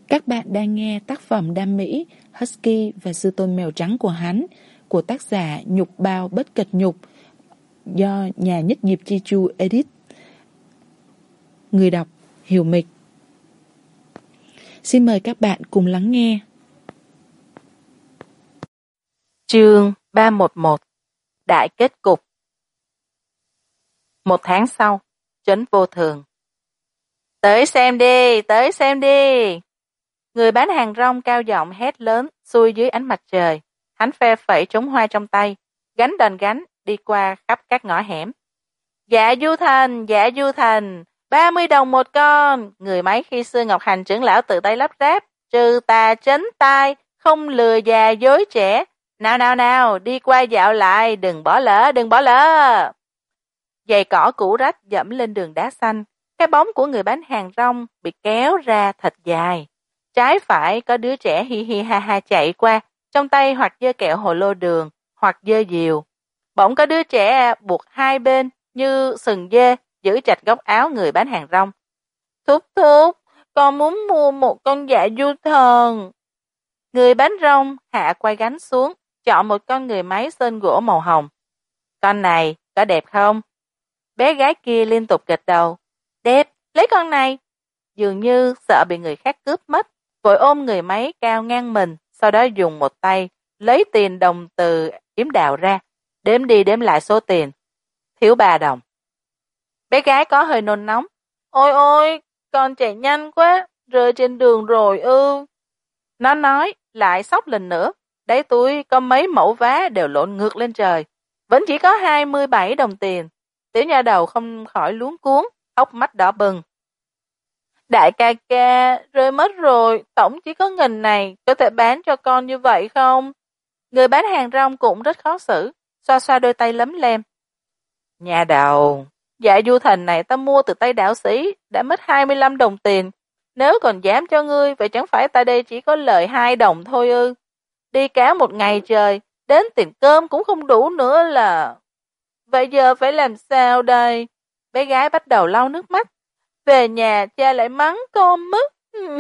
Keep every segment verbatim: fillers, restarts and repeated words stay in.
Các bạn đang nghe tác phẩm Đam Mỹ, Husky và Sư Tôn Mèo Trắng của hắn của tác giả Nhục Bao Bất Cật Nhục do nhà Nhất Nghiệp Chi Chu edit. Người đọc Hiểu Mịch. Xin mời các bạn cùng lắng nghe. Chương ba một một Đại kết cục. Một tháng sau, Trấn Vô Thường. Tới xem đi, tới xem đi. Người bán hàng rong cao giọng hét lớn, xuôi dưới ánh mặt trời. Hắn phe phẩy trống hoa trong tay, gánh đòn gánh đi qua khắp các ngõ hẻm. Dạ Du Thành, dạ Du Thành, ba mươi đồng một con. Người máy khi xưa Ngọc Hành trưởng lão tự tay lắp ráp, trừ tà trấn tai, không lừa già dối trẻ. Nào nào nào, đi qua dạo lại, đừng bỏ lỡ, đừng bỏ lỡ. Giày cỏ cũ rách dẫm lên đường đá xanh, cái bóng của người bán hàng rong bị kéo ra thật dài. Trái phải có đứa trẻ hi hi ha ha chạy qua, trong tay hoặc giơ kẹo hồ lô đường, hoặc giơ diều. Bỗng có đứa trẻ buộc hai bên như sừng dê, giữ chặt góc áo người bán hàng rong. Thúc thúc, con muốn mua một con dạ Du Thần. Người bán rong hạ quay gánh xuống, chọn một con người máy sơn gỗ màu hồng. Con này có đẹp không? Bé gái kia liên tục gật đầu. Đẹp, lấy con này. Dường như sợ bị người khác cướp mất, vội ôm người máy cao ngang mình, sau đó dùng một tay lấy tiền đồng từ yếm đào ra, đếm đi đếm lại số tiền. Thiếu ba đồng. Bé gái có hơi nôn nóng. Ôi ôi, con chạy nhanh quá, rơi trên đường rồi ư. Nó nói, lại sốc lần nữa. Đáy túi có mấy mẫu vá đều lộn ngược lên trời. Vẫn chỉ có hai mươi bảy đồng tiền. Tiểu nha đầu không khỏi luống cuống, hốc mắt đỏ bừng. Đại ca ca, rơi mất rồi, tổng chỉ có nghìn này, có thể bán cho con như vậy không? Người bán hàng rong cũng rất khó xử, xoa xoa đôi tay lấm lem. Nhà đầu, dạ Du Thành này ta mua từ tay đạo sĩ, đã mất hai mươi lăm đồng tiền. Nếu còn dám cho ngươi, vậy chẳng phải ta đây chỉ có lời hai đồng thôi ư? Đi cá một ngày trời, đến tiền cơm cũng không đủ nữa là... Vậy giờ phải làm sao đây? Bé gái bắt đầu lau nước mắt. Về nhà cha lại mắng con mất.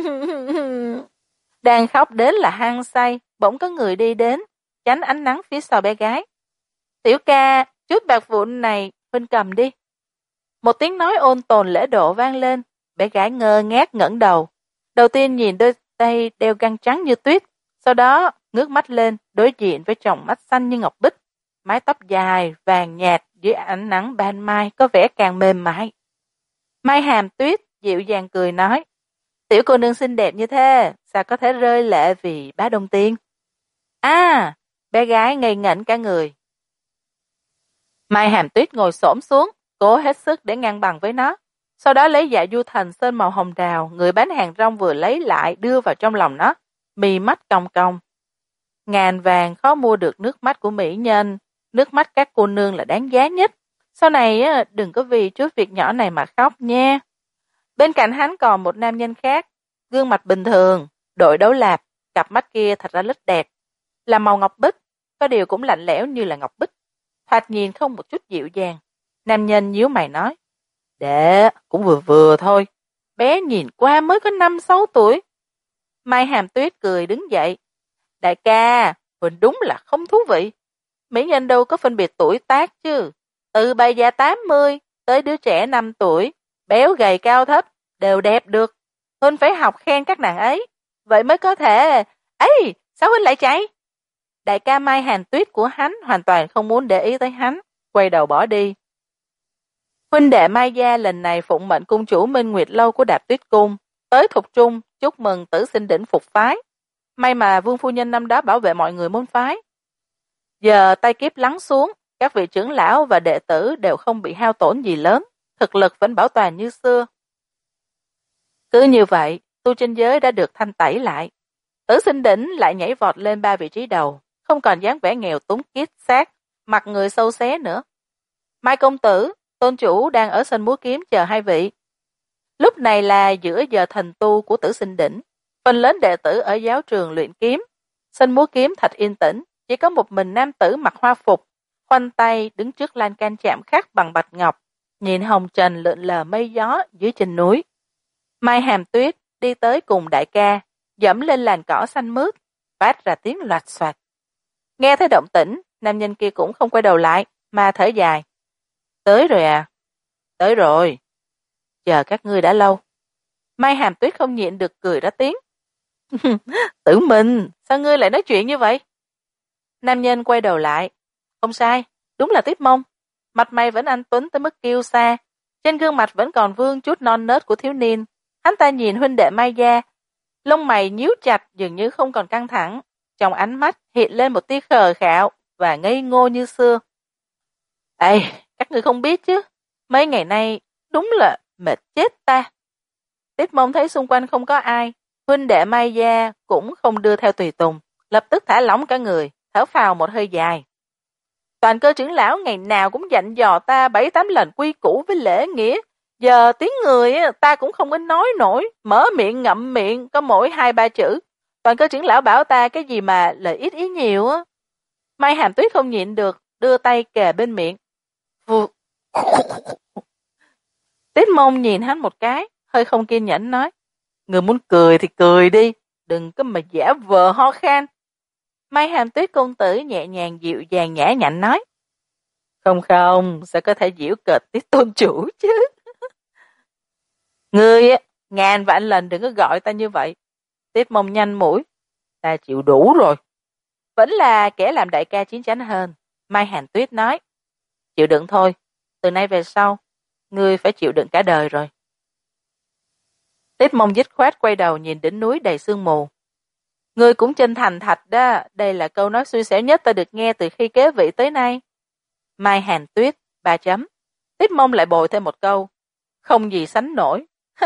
Đang khóc đến là hăng say, bỗng có người đi đến, tránh ánh nắng phía sau bé gái. Tiểu ca, chút bạc vụn này, Huynh cầm đi. Một tiếng nói ôn tồn lễ độ vang lên, bé gái ngơ ngác ngẩng đầu. Đầu tiên nhìn đôi tay đeo găng trắng như tuyết, sau đó ngước mắt lên, đối diện với tròng mắt xanh như ngọc bích. Mái tóc dài, vàng nhạt dưới ánh nắng ban mai có vẻ càng mềm mại. Mai Hàm Tuyết dịu dàng cười nói, tiểu cô nương xinh đẹp như thế, sao có thể rơi lệ vì bá đồng tiền? À, bé gái ngây ngẩn cả người. Mai Hàm Tuyết ngồi xổm xuống, cố hết sức để ngăn bằng với nó. Sau đó lấy dạ Du Thành sơn màu hồng đào, người bán hàng rong vừa lấy lại đưa vào trong lòng nó, mì mắt cong cong. Ngàn vàng khó mua được nước mắt của mỹ nhân, nước mắt các cô nương là đáng giá nhất. Sau này đừng có vì chút việc nhỏ này mà khóc nha. Bên cạnh hắn còn một nam nhân khác, gương mặt bình thường, đội đấu lạp, cặp mắt kia thật ra rất đẹp. Là màu ngọc bích, có điều cũng lạnh lẽo như là ngọc bích. Thoạt nhìn không một chút dịu dàng. Nam nhân nhíu mày nói, đệ, cũng vừa vừa thôi. Bé nhìn qua mới có năm sáu tuổi. Mai Hàm Tuyết cười đứng dậy. Đại ca, Huỳnh đúng là không thú vị. Mỹ nhân đâu có phân biệt tuổi tác chứ. Từ bà già tám mươi tới đứa trẻ năm tuổi, béo gầy cao thấp, đều đẹp được. Huynh phải học khen các nàng ấy. Vậy mới có thể... Ấy, sao Huynh lại chạy? Đại ca Mai Hàn Tuyết của hắn hoàn toàn không muốn để ý tới hắn, quay đầu bỏ đi. Huynh đệ Mai Gia lần này phụng mệnh cung chủ Minh Nguyệt Lâu của Đạp Tuyết Cung, tới Thục Trung chúc mừng Tử Sinh Đỉnh phục phái. May mà Vương phu nhân năm đó bảo vệ mọi người môn phái. Giờ tay kiếp lắng xuống, các vị trưởng lão và đệ tử đều không bị hao tổn gì lớn, thực lực vẫn bảo toàn như xưa. Cứ như vậy, tu chân giới đã được thanh tẩy lại. Tử Sinh Đỉnh lại nhảy vọt lên ba vị trí đầu, không còn dáng vẻ nghèo túng kiết xác, mặt người sâu xé nữa. Mai công tử, tôn chủ đang ở sân múa kiếm chờ hai vị. Lúc này là giữa giờ thành tu của Tử Sinh Đỉnh, phần lớn đệ tử ở giáo trường luyện kiếm. Sân múa kiếm thật yên tĩnh, chỉ có một mình nam tử mặc hoa phục, khoanh tay đứng trước lan can chạm khắc bằng bạch ngọc, nhìn hồng trần lượn lờ mây gió dưới chân núi. Mai Hàm Tuyết đi tới cùng đại ca, dẫm lên làn cỏ xanh mướt, phát ra tiếng loạt xoạt. Nghe thấy động tĩnh, nam nhân kia cũng không quay đầu lại, mà thở dài. Tới rồi à? Tới rồi. Chờ các ngươi đã lâu. Mai Hàm Tuyết không nhịn được cười ra tiếng. Tử Minh, sao ngươi lại nói chuyện như vậy? Nam nhân quay đầu lại. Không sai, đúng là Tiết Mông. Mặt mày vẫn anh tuấn tới mức kiêu sa. Trên gương mặt vẫn còn vương chút non nớt của thiếu niên. Hắn ta nhìn huynh đệ Mai Gia. Lông mày nhíu chặt dường như không còn căng thẳng. Trong ánh mắt hiện lên một tia khờ khạo và ngây ngô như xưa. Ê, các ngươi không biết chứ. Mấy ngày nay đúng là mệt chết ta. Tiết Mông thấy xung quanh không có ai. Huynh đệ Mai Gia cũng không đưa theo tùy tùng. Lập tức thả lỏng cả người, thở phào một hơi dài. Toàn cơ trưởng lão ngày nào cũng dặn dò ta bảy tám lần quy củ với lễ nghĩa. Giờ tiếng người ta cũng không có nói nổi, mở miệng ngậm miệng có mỗi hai ba chữ. Toàn cơ trưởng lão bảo ta cái gì mà lời ít ý nhiều á. Mai Hàm Tuyết không nhịn được, đưa tay kề bên miệng. Tiết Mông nhìn hắn một cái, hơi không kiên nhẫn nói. Người muốn cười thì cười đi, đừng có mà giả vờ ho khan. Mai Hàm Tuyết công tử nhẹ nhàng dịu dàng nhã nhặn nói. Không không, sao có thể giễu cợt Tiết tôn chủ chứ. Ngươi á, ngàn vạn lần đừng có gọi ta như vậy. Tiết Mông nhanh mũi. Ta chịu đủ rồi. Vẫn là kẻ làm đại ca chiến chắn hơn. Mai Hàn Tuyết nói. Chịu đựng thôi. Từ nay về sau, ngươi phải chịu đựng cả đời rồi. Tiết Mông dứt khoát quay đầu nhìn đỉnh núi đầy sương mù. Ngươi cũng chân thành thật đó. Đây là câu nói xui xẻo nhất ta được nghe từ khi kế vị tới nay. Mai Hàn Tuyết, ba chấm. Tiết Mông lại bồi thêm một câu. Không gì sánh nổi.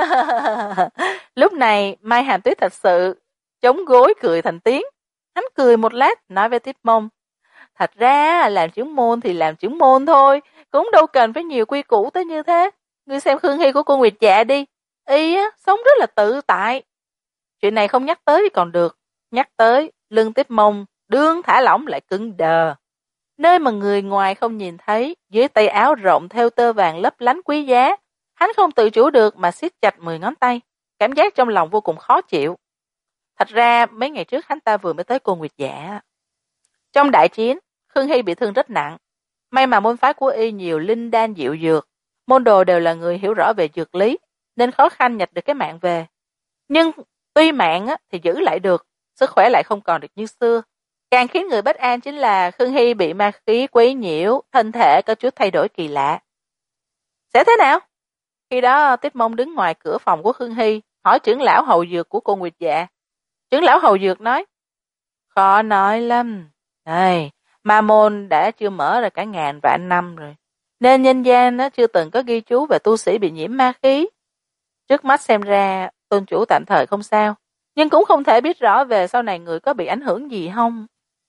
Lúc này Mai Hàm Tuyết thật sự chống gối cười thành tiếng. Hắn cười một lát nói với Tiết Mông. Thật ra làm trưởng môn thì làm trưởng môn thôi, cũng đâu cần phải nhiều quy củ tới như thế. Ngươi xem Khương Hy của cô Nguyệt Dạ đi, y á, sống rất là tự tại. Chuyện này không nhắc tới thì còn được, nhắc tới lưng Tiết Mông đương thả lỏng lại cứng đờ. Nơi mà người ngoài không nhìn thấy, dưới tay áo rộng theo tơ vàng lấp lánh quý giá, hắn không tự chủ được mà siết chặt mười ngón tay, cảm giác trong lòng vô cùng khó chịu. Thật ra mấy ngày trước hắn ta vừa mới tới cô Nguyệt Dạ. Trong đại chiến, Khương Hy bị thương rất nặng. May mà môn phái của y nhiều linh đan diệu dược, môn đồ đều là người hiểu rõ về dược lý, nên khó khăn nhặt được cái mạng về. Nhưng tuy mạng thì giữ lại được, sức khỏe lại không còn được như xưa. Càng khiến người bất an chính là Khương Hy bị ma khí quấy nhiễu, thân thể có chút thay đổi kỳ lạ. Sẽ thế nào? Khi đó Tiết Mông đứng ngoài cửa phòng của Khương Hy, hỏi trưởng lão hầu dược của cô Nguyệt Dạ. Trưởng lão hầu dược nói, khó nói lắm. Đây, ma môn đã chưa mở ra cả ngàn vạn năm rồi, nên nhân gian nó chưa từng có ghi chú về tu sĩ bị nhiễm ma khí. Trước mắt xem ra tôn chủ tạm thời không sao, nhưng cũng không thể biết rõ về sau này người có bị ảnh hưởng gì không.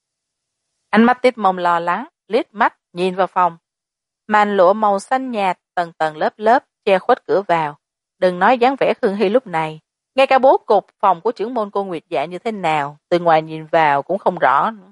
Ánh mắt Tiết Mông lo lắng, liếc mắt nhìn vào phòng. Màn lụa màu xanh nhạt tầng tầng lớp lớp che khuất cửa vào. Đừng nói dáng vẻ Khương Hy lúc này, ngay cả bố cục phòng của trưởng môn cô Nguyệt Dạ như thế nào, từ ngoài nhìn vào cũng không rõ nữa.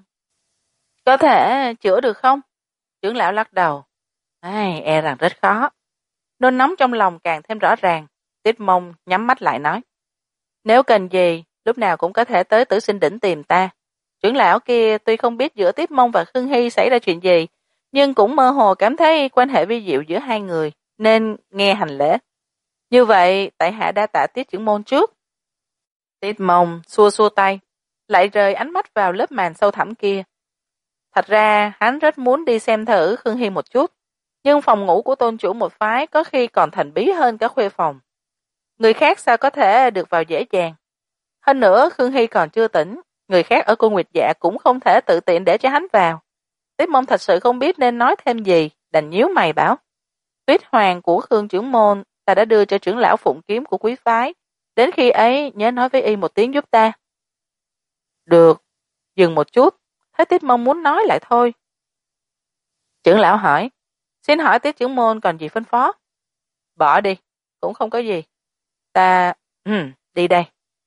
Có thể chữa được không? Trưởng lão lắc đầu. Ai, e rằng rất khó. Nôn nóng trong lòng càng thêm rõ ràng. Tiết Mông nhắm mắt lại nói. Nếu cần gì, lúc nào cũng có thể tới Tử Sinh Đỉnh tìm ta. Trưởng lão kia tuy không biết giữa Tiết Mông và Khương Hy xảy ra chuyện gì, nhưng cũng mơ hồ cảm thấy quan hệ vi diệu giữa hai người, nên nghe hành lễ. Như vậy, tại hạ đa tạ Tiết trưởng môn trước. Tiết Mông xua xua tay, lại rời ánh mắt vào lớp màn sâu thẳm kia. Thật ra, hắn rất muốn đi xem thử Khương Hy một chút, nhưng phòng ngủ của tôn chủ một phái có khi còn thần bí hơn cả khuê phòng. Người khác sao có thể được vào dễ dàng. Hơn nữa, Khương Hy còn chưa tỉnh, người khác ở cô Nguyệt Dạ cũng không thể tự tiện để cho hắn vào. Tiết Mông thật sự không biết nên nói thêm gì, đành nhíu mày bảo. Tuyết hoàng của Khương trưởng môn ta đã đưa cho trưởng lão phụng kiếm của quý phái, đến khi ấy nhớ nói với y một tiếng giúp ta. Được, dừng một chút, thấy Tiết Mông muốn nói lại thôi. Trưởng lão hỏi, xin hỏi Tiết trưởng môn còn gì phân phó? Bỏ đi, cũng không có gì. Ta, ừ, đi đây.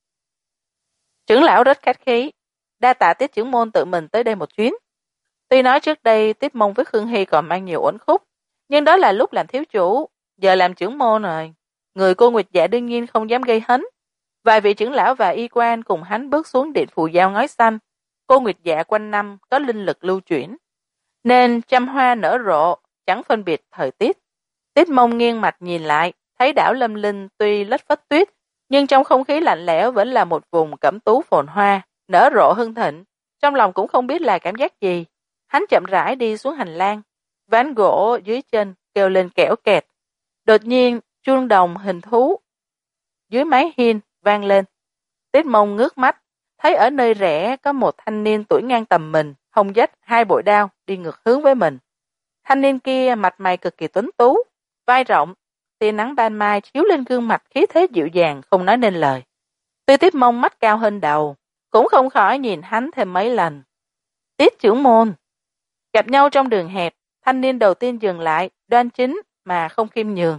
Trưởng lão rất khách khí, đa tạ Tiết trưởng môn tự mình tới đây một chuyến. Tuy nói trước đây Tiết Mông với Khương Hy còn mang nhiều uẩn khúc, nhưng đó là lúc làm thiếu chủ, giờ làm trưởng môn rồi. Người cô Nguyệt Dạ đương nhiên không dám gây hấn. Vài vị trưởng lão và y quan cùng hắn bước xuống điện phù giao ngói xanh. Cô Nguyệt Dạ quanh năm có linh lực lưu chuyển, nên trăm hoa nở rộ, chẳng phân biệt thời tiết. Tiết Mông nghiêng mặt nhìn lại, thấy đảo Lâm Linh tuy lất phất tuyết, nhưng trong không khí lạnh lẽo vẫn là một vùng cẩm tú phồn hoa, nở rộ hưng thịnh. Trong lòng cũng không biết là cảm giác gì. Hắn chậm rãi đi xuống hành lang, ván gỗ dưới chân kêu lên kẽo kẹt. Đột nhiên, chuông đồng hình thú dưới mái hiên vang lên. Tiết Mông ngước mắt, thấy ở nơi rẽ có một thanh niên tuổi ngang tầm mình, hông dách hai bội đao đi ngược hướng với mình. Thanh niên kia mặt mày cực kỳ tuấn tú, vai rộng, tia nắng ban mai chiếu lên gương mặt khí thế dịu dàng không nói nên lời. Tuy Tiết Mông mắt cao hơn đầu, cũng không khỏi nhìn hắn thêm mấy lần. Tiết trưởng môn. Gặp nhau trong đường hẹp, thanh niên đầu tiên dừng lại, đoan chính mà không khiêm nhường.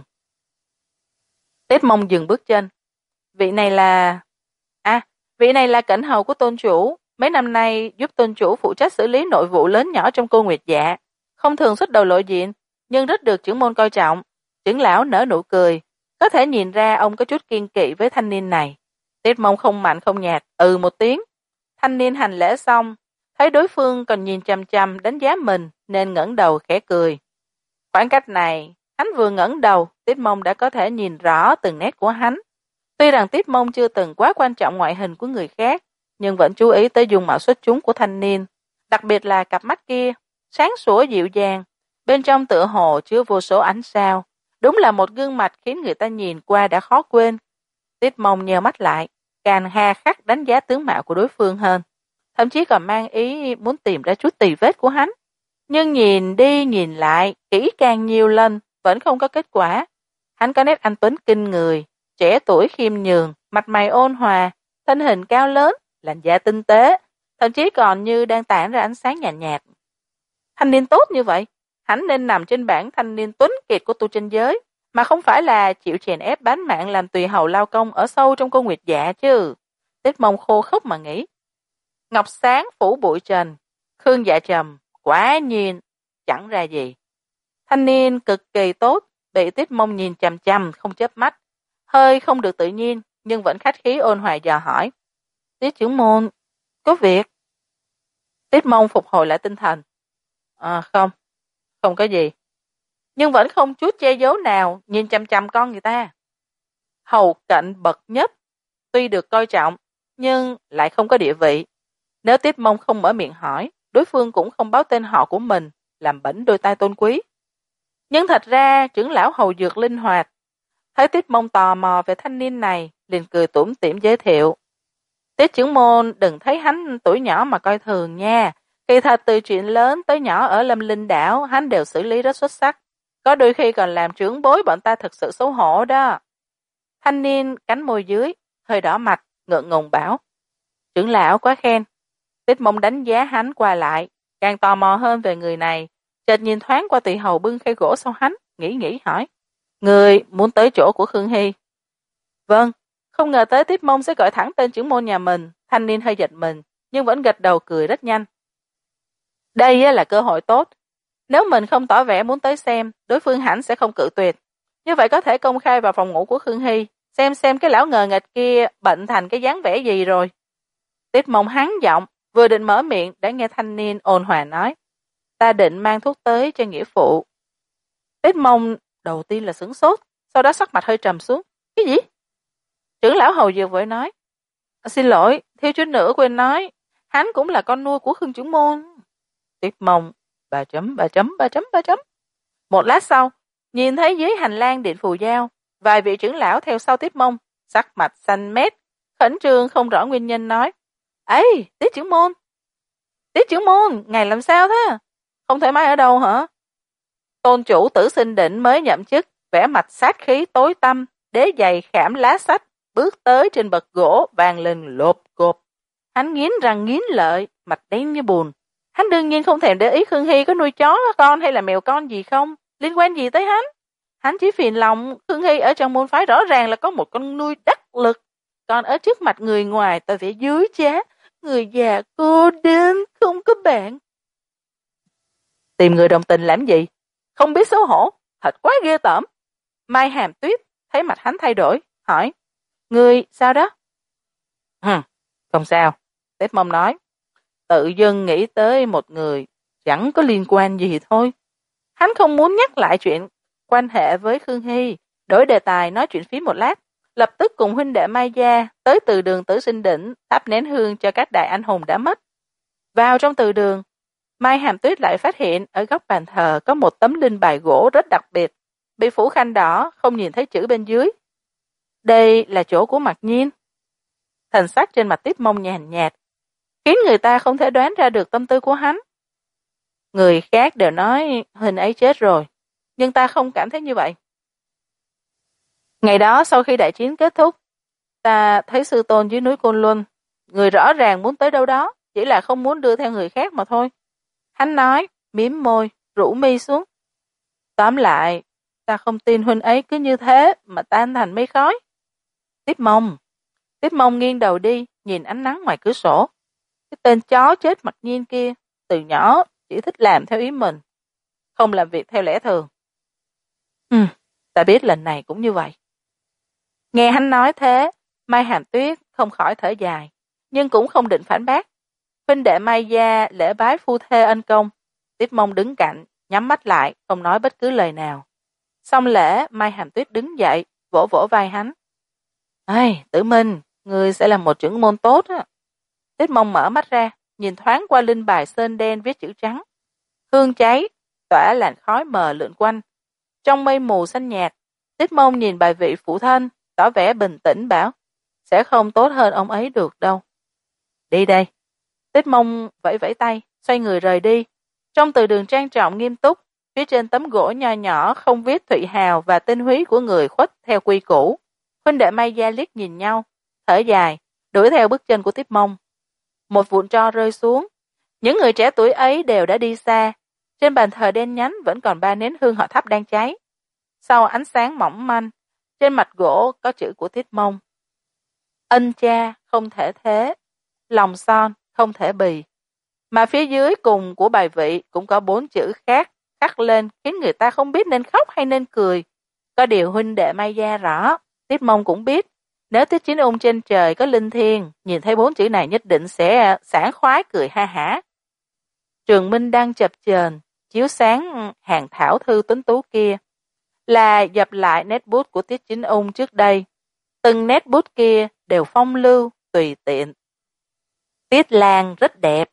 Tiết Mông dừng bước chân. Vị này là... À, vị này là cảnh hầu của tôn chủ, mấy năm nay giúp tôn chủ phụ trách xử lý nội vụ lớn nhỏ trong Cô Nguyệt Dạ, không thường xuất đầu lộ diện, nhưng rất được trưởng môn coi trọng. Trưởng lão nở nụ cười, có thể nhìn ra ông có chút kiên kỵ với thanh niên này. Tiết Mông không mạnh không nhạt, ừ một tiếng. Thanh niên hành lễ xong, thấy đối phương còn nhìn chằm chằm đánh giá mình, nên ngẩng đầu khẽ cười. Khoảng cách này, hắn vừa ngẩng đầu, Tiết Mông đã có thể nhìn rõ từng nét của hắn. Tuy rằng Tiết Mông chưa từng quá quan trọng ngoại hình của người khác, nhưng vẫn chú ý tới dung mạo xuất chúng của thanh niên, đặc biệt là cặp mắt kia, sáng sủa dịu dàng, bên trong tựa hồ chứa vô số ánh sao, đúng là một gương mặt khiến người ta nhìn qua đã khó quên. Tiết Mông nheo mắt lại, càng hà khắc đánh giá tướng mạo của đối phương hơn, thậm chí còn mang ý muốn tìm ra chút tì vết của hắn. Nhưng nhìn đi nhìn lại, kỹ càng nhiều lần, vẫn không có kết quả. Hắn có nét anh tuấn kinh người, trẻ tuổi khiêm nhường, mặt mày ôn hòa, thân hình cao lớn, làn da tinh tế, thậm chí còn như đang tản ra ánh sáng nhạt nhạt. Thanh niên tốt như vậy, hắn nên nằm trên bảng thanh niên tuấn kiệt của tu chân giới, mà không phải là chịu chèn ép bán mạng làm tùy hầu lao công ở sâu trong Cô Nguyệt Dạ chứ. Tiết Mông khô khốc mà nghĩ. Ngọc sáng phủ bụi trần, Khương Dạ trầm, quả nhiên chẳng ra gì. Thanh niên cực kỳ tốt, bị Tiết Mông nhìn chằm chằm không chớp mắt, hơi không được tự nhiên, nhưng vẫn khách khí ôn hòa dò hỏi. Tiết trưởng môn, có việc? Tiết Mông phục hồi lại tinh thần. À không, không có gì. Nhưng vẫn không chút che giấu nào, nhìn chằm chằm con người ta. Hầu cạnh bậc nhất, tuy được coi trọng, nhưng lại không có địa vị. Nếu Tiết Mông không mở miệng hỏi, đối phương cũng không báo tên họ của mình, làm bẩn đôi tai tôn quý. Nhưng thật ra trưởng lão Hầu Dược linh hoạt, thấy Tiết Mông tò mò về thanh niên này, liền cười tủm tỉm giới thiệu. Tiết trưởng môn đừng thấy hắn tuổi nhỏ mà coi thường nha. Kỳ thật từ chuyện lớn tới nhỏ ở Lâm Linh đảo, hắn đều xử lý rất xuất sắc. Có đôi khi còn làm trưởng bối bọn ta thật sự xấu hổ đó. Thanh niên cánh môi dưới, hơi đỏ mặt, ngượng ngùng bảo. Trưởng lão quá khen. Tiết Mông đánh giá hắn qua lại, càng tò mò hơn về người này. Chợt nhìn thoáng qua tỳ hầu bưng khay gỗ sau hắn, nghĩ nghĩ hỏi. Người muốn tới chỗ của Khương Hy? Vâng, không ngờ tới Tiết Mông sẽ gọi thẳng tên trưởng môn nhà mình. Thanh niên hơi giật mình, nhưng vẫn gật đầu cười rất nhanh. Đây là cơ hội tốt. Nếu mình không tỏ vẻ muốn tới xem, đối phương hẳn sẽ không cự tuyệt. Như vậy có thể công khai vào phòng ngủ của Khương Hy, xem xem cái lão ngờ nghịch kia bệnh thành cái dáng vẻ gì rồi. Tiết Mông hắn giọng, vừa định mở miệng đã nghe thanh niên ôn hòa nói. Ta định mang thuốc tới cho nghĩa phụ. Tiết Mông đầu tiên là sửng sốt, sau đó sắc mặt hơi trầm xuống. Cái gì? Trưởng lão Hầu Dược vội nói. Xin lỗi, thiếu chút nữa quên nói, hắn cũng là con nuôi của Khương trưởng môn. Tiết Mông, ba chấm, ba chấm, ba chấm, ba chấm. Một lát sau, nhìn thấy dưới hành lang điện phù giao, vài vị trưởng lão theo sau Tiết Mông, sắc mặt xanh mét, khẩn trương không rõ nguyên nhân nói. Ấy, Tiết trưởng môn. Tiết trưởng môn, ngài làm sao thế? Không thoải mái ở đâu hả? Tôn chủ Tử Sinh Định mới nhậm chức, vẻ mặt sát khí tối tăm, đế giày khảm lá sách, bước tới trên bậc gỗ vang lên lộp cộp. Hắn nghiến răng nghiến lợi, mặt đen như bùn. Hắn đương nhiên không thèm để ý Khương Hy có nuôi chó con hay là mèo con gì không, liên quan gì tới hắn. Hắn chỉ phiền lòng Khương Hy ở trong môn phái rõ ràng là có một con nuôi đắc lực, còn ở trước mặt người ngoài tỏ vẻ dối trá, người già cô đơn không có bạn. Tìm người đồng tình làm gì? Không biết xấu hổ, thật quá ghê tởm. Mai Hàm Tuyết thấy mặt hắn thay đổi, hỏi, người sao đó? Hừm, không sao, Tép Mông nói. Tự dưng nghĩ tới một người chẳng có liên quan gì thôi. Hắn không muốn nhắc lại chuyện quan hệ với Khương Hy, đổi đề tài nói chuyện phím một lát, lập tức cùng huynh đệ Mai Gia tới từ đường Tử Sinh Đỉnh thắp nén hương cho các đại anh hùng đã mất. Vào trong từ đường, Mai Hàm Tuyết lại phát hiện ở góc bàn thờ có một tấm linh bài gỗ rất đặc biệt, bị phủ khăn đỏ, không nhìn thấy chữ bên dưới. Đây là chỗ của Mặc Nhiên. Thần sắc trên mặt Tiếp Mông nhàn nhạt, khiến người ta không thể đoán ra được tâm tư của hắn. Người khác đều nói hình ấy chết rồi, nhưng ta không cảm thấy như vậy. Ngày đó sau khi đại chiến kết thúc, ta thấy sư tôn dưới núi Côn Luân, người rõ ràng muốn tới đâu đó, chỉ là không muốn đưa theo người khác mà thôi. Hắn nói, mím môi, rũ mi xuống. Tóm lại, ta không tin huynh ấy cứ như thế mà tan thành mây khói. Tiếp Mông. Tiếp Mông nghiêng đầu đi, nhìn ánh nắng ngoài cửa sổ. Cái tên chó chết Mặc Nhiên kia, từ nhỏ chỉ thích làm theo ý mình, không làm việc theo lẽ thường. Ừ, ta biết lần này cũng như vậy. Nghe hắn nói thế, Mai Hàm Tuyết không khỏi thở dài, nhưng cũng không định phản bác. Huynh đệ Mai Gia lễ bái phu thê ân công. Tiếp Mông đứng cạnh, nhắm mắt lại, không nói bất cứ lời nào. Xong lễ, Mai Hàm Tuyết đứng dậy, vỗ vỗ vai hắn. Ây, Tử Minh, ngươi sẽ là một trưởng môn tốt á. Tiếp Mông mở mắt ra, nhìn thoáng qua linh bài sơn đen viết chữ trắng. Hương cháy, tỏa làn khói mờ lượn quanh. Trong mây mù xanh nhạt, Tiếp Mông nhìn bài vị phụ thân, tỏ vẻ bình tĩnh bảo, sẽ không tốt hơn ông ấy được đâu. Đi đây. Tiếp Mông vẫy vẫy tay, xoay người rời đi. Trong từ đường trang trọng nghiêm túc, phía trên tấm gỗ nho nhỏ không viết Thụy Hào và tên húy của người khuất theo quy củ. Huynh đệ Mai Gia liếc nhìn nhau, thở dài, đuổi theo bước chân của Tiếp Mông. Một vụn tro rơi xuống. Những người trẻ tuổi ấy đều đã đi xa. Trên bàn thờ đen nhánh vẫn còn ba nén hương họ thắp đang cháy. Sau ánh sáng mỏng manh, trên mặt gỗ có chữ của Tiếp Mông. Ân cha không thể thế, lòng son không thể bì. Mà phía dưới cùng của bài vị cũng có bốn chữ khác khắc lên khiến người ta không biết nên khóc hay nên cười. Có điều huynh đệ Mai Gia rõ, Tiếp Mông cũng biết, nếu Tiết Chính Ung trên trời có linh thiêng, nhìn thấy bốn chữ này nhất định sẽ sảng khoái cười ha hả. Trường Minh đang chập chờn chiếu sáng hàng thảo thư tuấn tú kia, là dập lại nét bút của Tiết Chính Ung trước đây. Từng nét bút kia đều phong lưu, tùy tiện. Tiết Lan rất đẹp.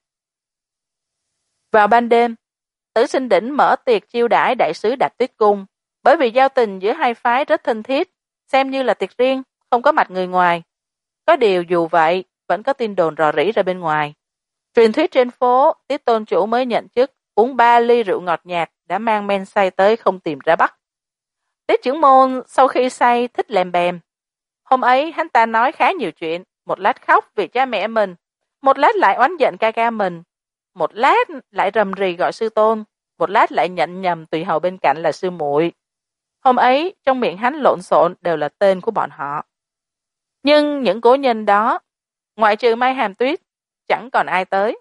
Vào ban đêm, Tử Sinh Đỉnh mở tiệc chiêu đãi đại sứ Đạp Tuyết Cung, bởi vì giao tình giữa hai phái rất thân thiết, xem như là tiệc riêng, không có mặt người ngoài. Có điều dù vậy, vẫn có tin đồn rò rỉ ra bên ngoài. Truyền thuyết trên phố, Tiết tôn chủ mới nhận chức, uống ba ly rượu ngọt nhạt, đã mang men say tới không tìm ra bắt. Tiết trưởng môn sau khi say thích lèm bèm. Hôm ấy hắn ta nói khá nhiều chuyện, một lát khóc vì cha mẹ mình, một lát lại oán giận ca ca mình, một lát lại rầm rì gọi sư tôn, một lát lại nhận nhầm tùy hầu bên cạnh là sư muội. Hôm ấy trong miệng hắn lộn xộn đều là tên của bọn họ. Nhưng những cố nhân đó, ngoại trừ Mai Hàm Tuyết, chẳng còn ai tới.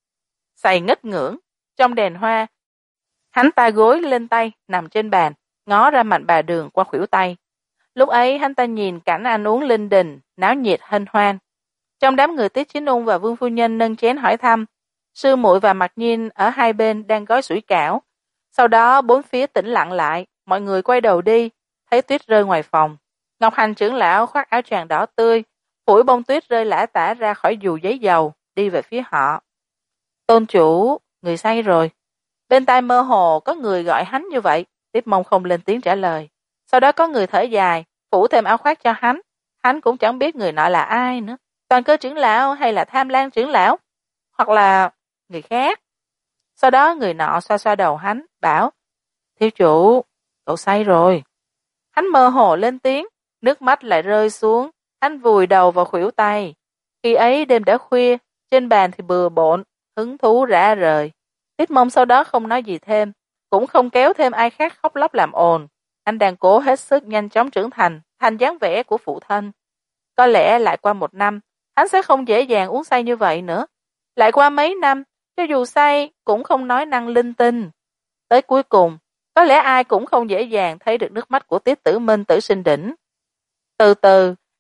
Say ngất ngưỡng, trong đèn hoa, hắn ta gối lên tay, nằm trên bàn, ngó ra Mạnh Bà Đường qua khuỷu tay. Lúc ấy hắn ta nhìn cảnh ăn uống linh đình, náo nhiệt hân hoan. Trong đám người Tiết Chính Ung và Vương phu nhân nâng chén hỏi thăm, sư muội và Mặc Nhiên ở hai bên đang gói sủi cảo. Sau đó bốn phía tĩnh lặng lại, mọi người quay đầu đi, thấy tuyết rơi ngoài phòng. Ngọc Hành trưởng lão khoác áo choàng đỏ tươi, phủi bông tuyết rơi lả tả ra khỏi dù giấy dầu, đi về phía họ. Tôn chủ, người say rồi. Bên tai mơ hồ có người gọi hắn như vậy, Tiếp Mông không lên tiếng trả lời. Sau đó có người thở dài, phủ thêm áo khoác cho hắn. Hắn cũng chẳng biết người nọ là ai nữa. Toàn Cơ trưởng lão hay là Tham Lang trưởng lão, hoặc là người khác. Sau đó người nọ xoa xoa đầu hắn, bảo, thiếu chủ, cậu say rồi. Hắn mơ hồ lên tiếng, nước mắt lại rơi xuống, hắn vùi đầu vào khuỷu tay. Khi ấy đêm đã khuya, trên bàn thì bừa bộn, hứng thú rã rời. Tiết Mông sau đó không nói gì thêm, cũng không kéo thêm ai khác khóc lóc làm ồn. Anh đang cố hết sức nhanh chóng trưởng thành, thành dáng vẻ của phụ thân. Có lẽ lại qua một năm, hắn sẽ không dễ dàng uống say như vậy nữa. Lại qua mấy năm, cho dù say cũng không nói năng linh tinh. Tới cuối cùng, có lẽ ai cũng không dễ dàng thấy được nước mắt của Tiết Tử Minh Tử Sinh Đỉnh. Từ từ,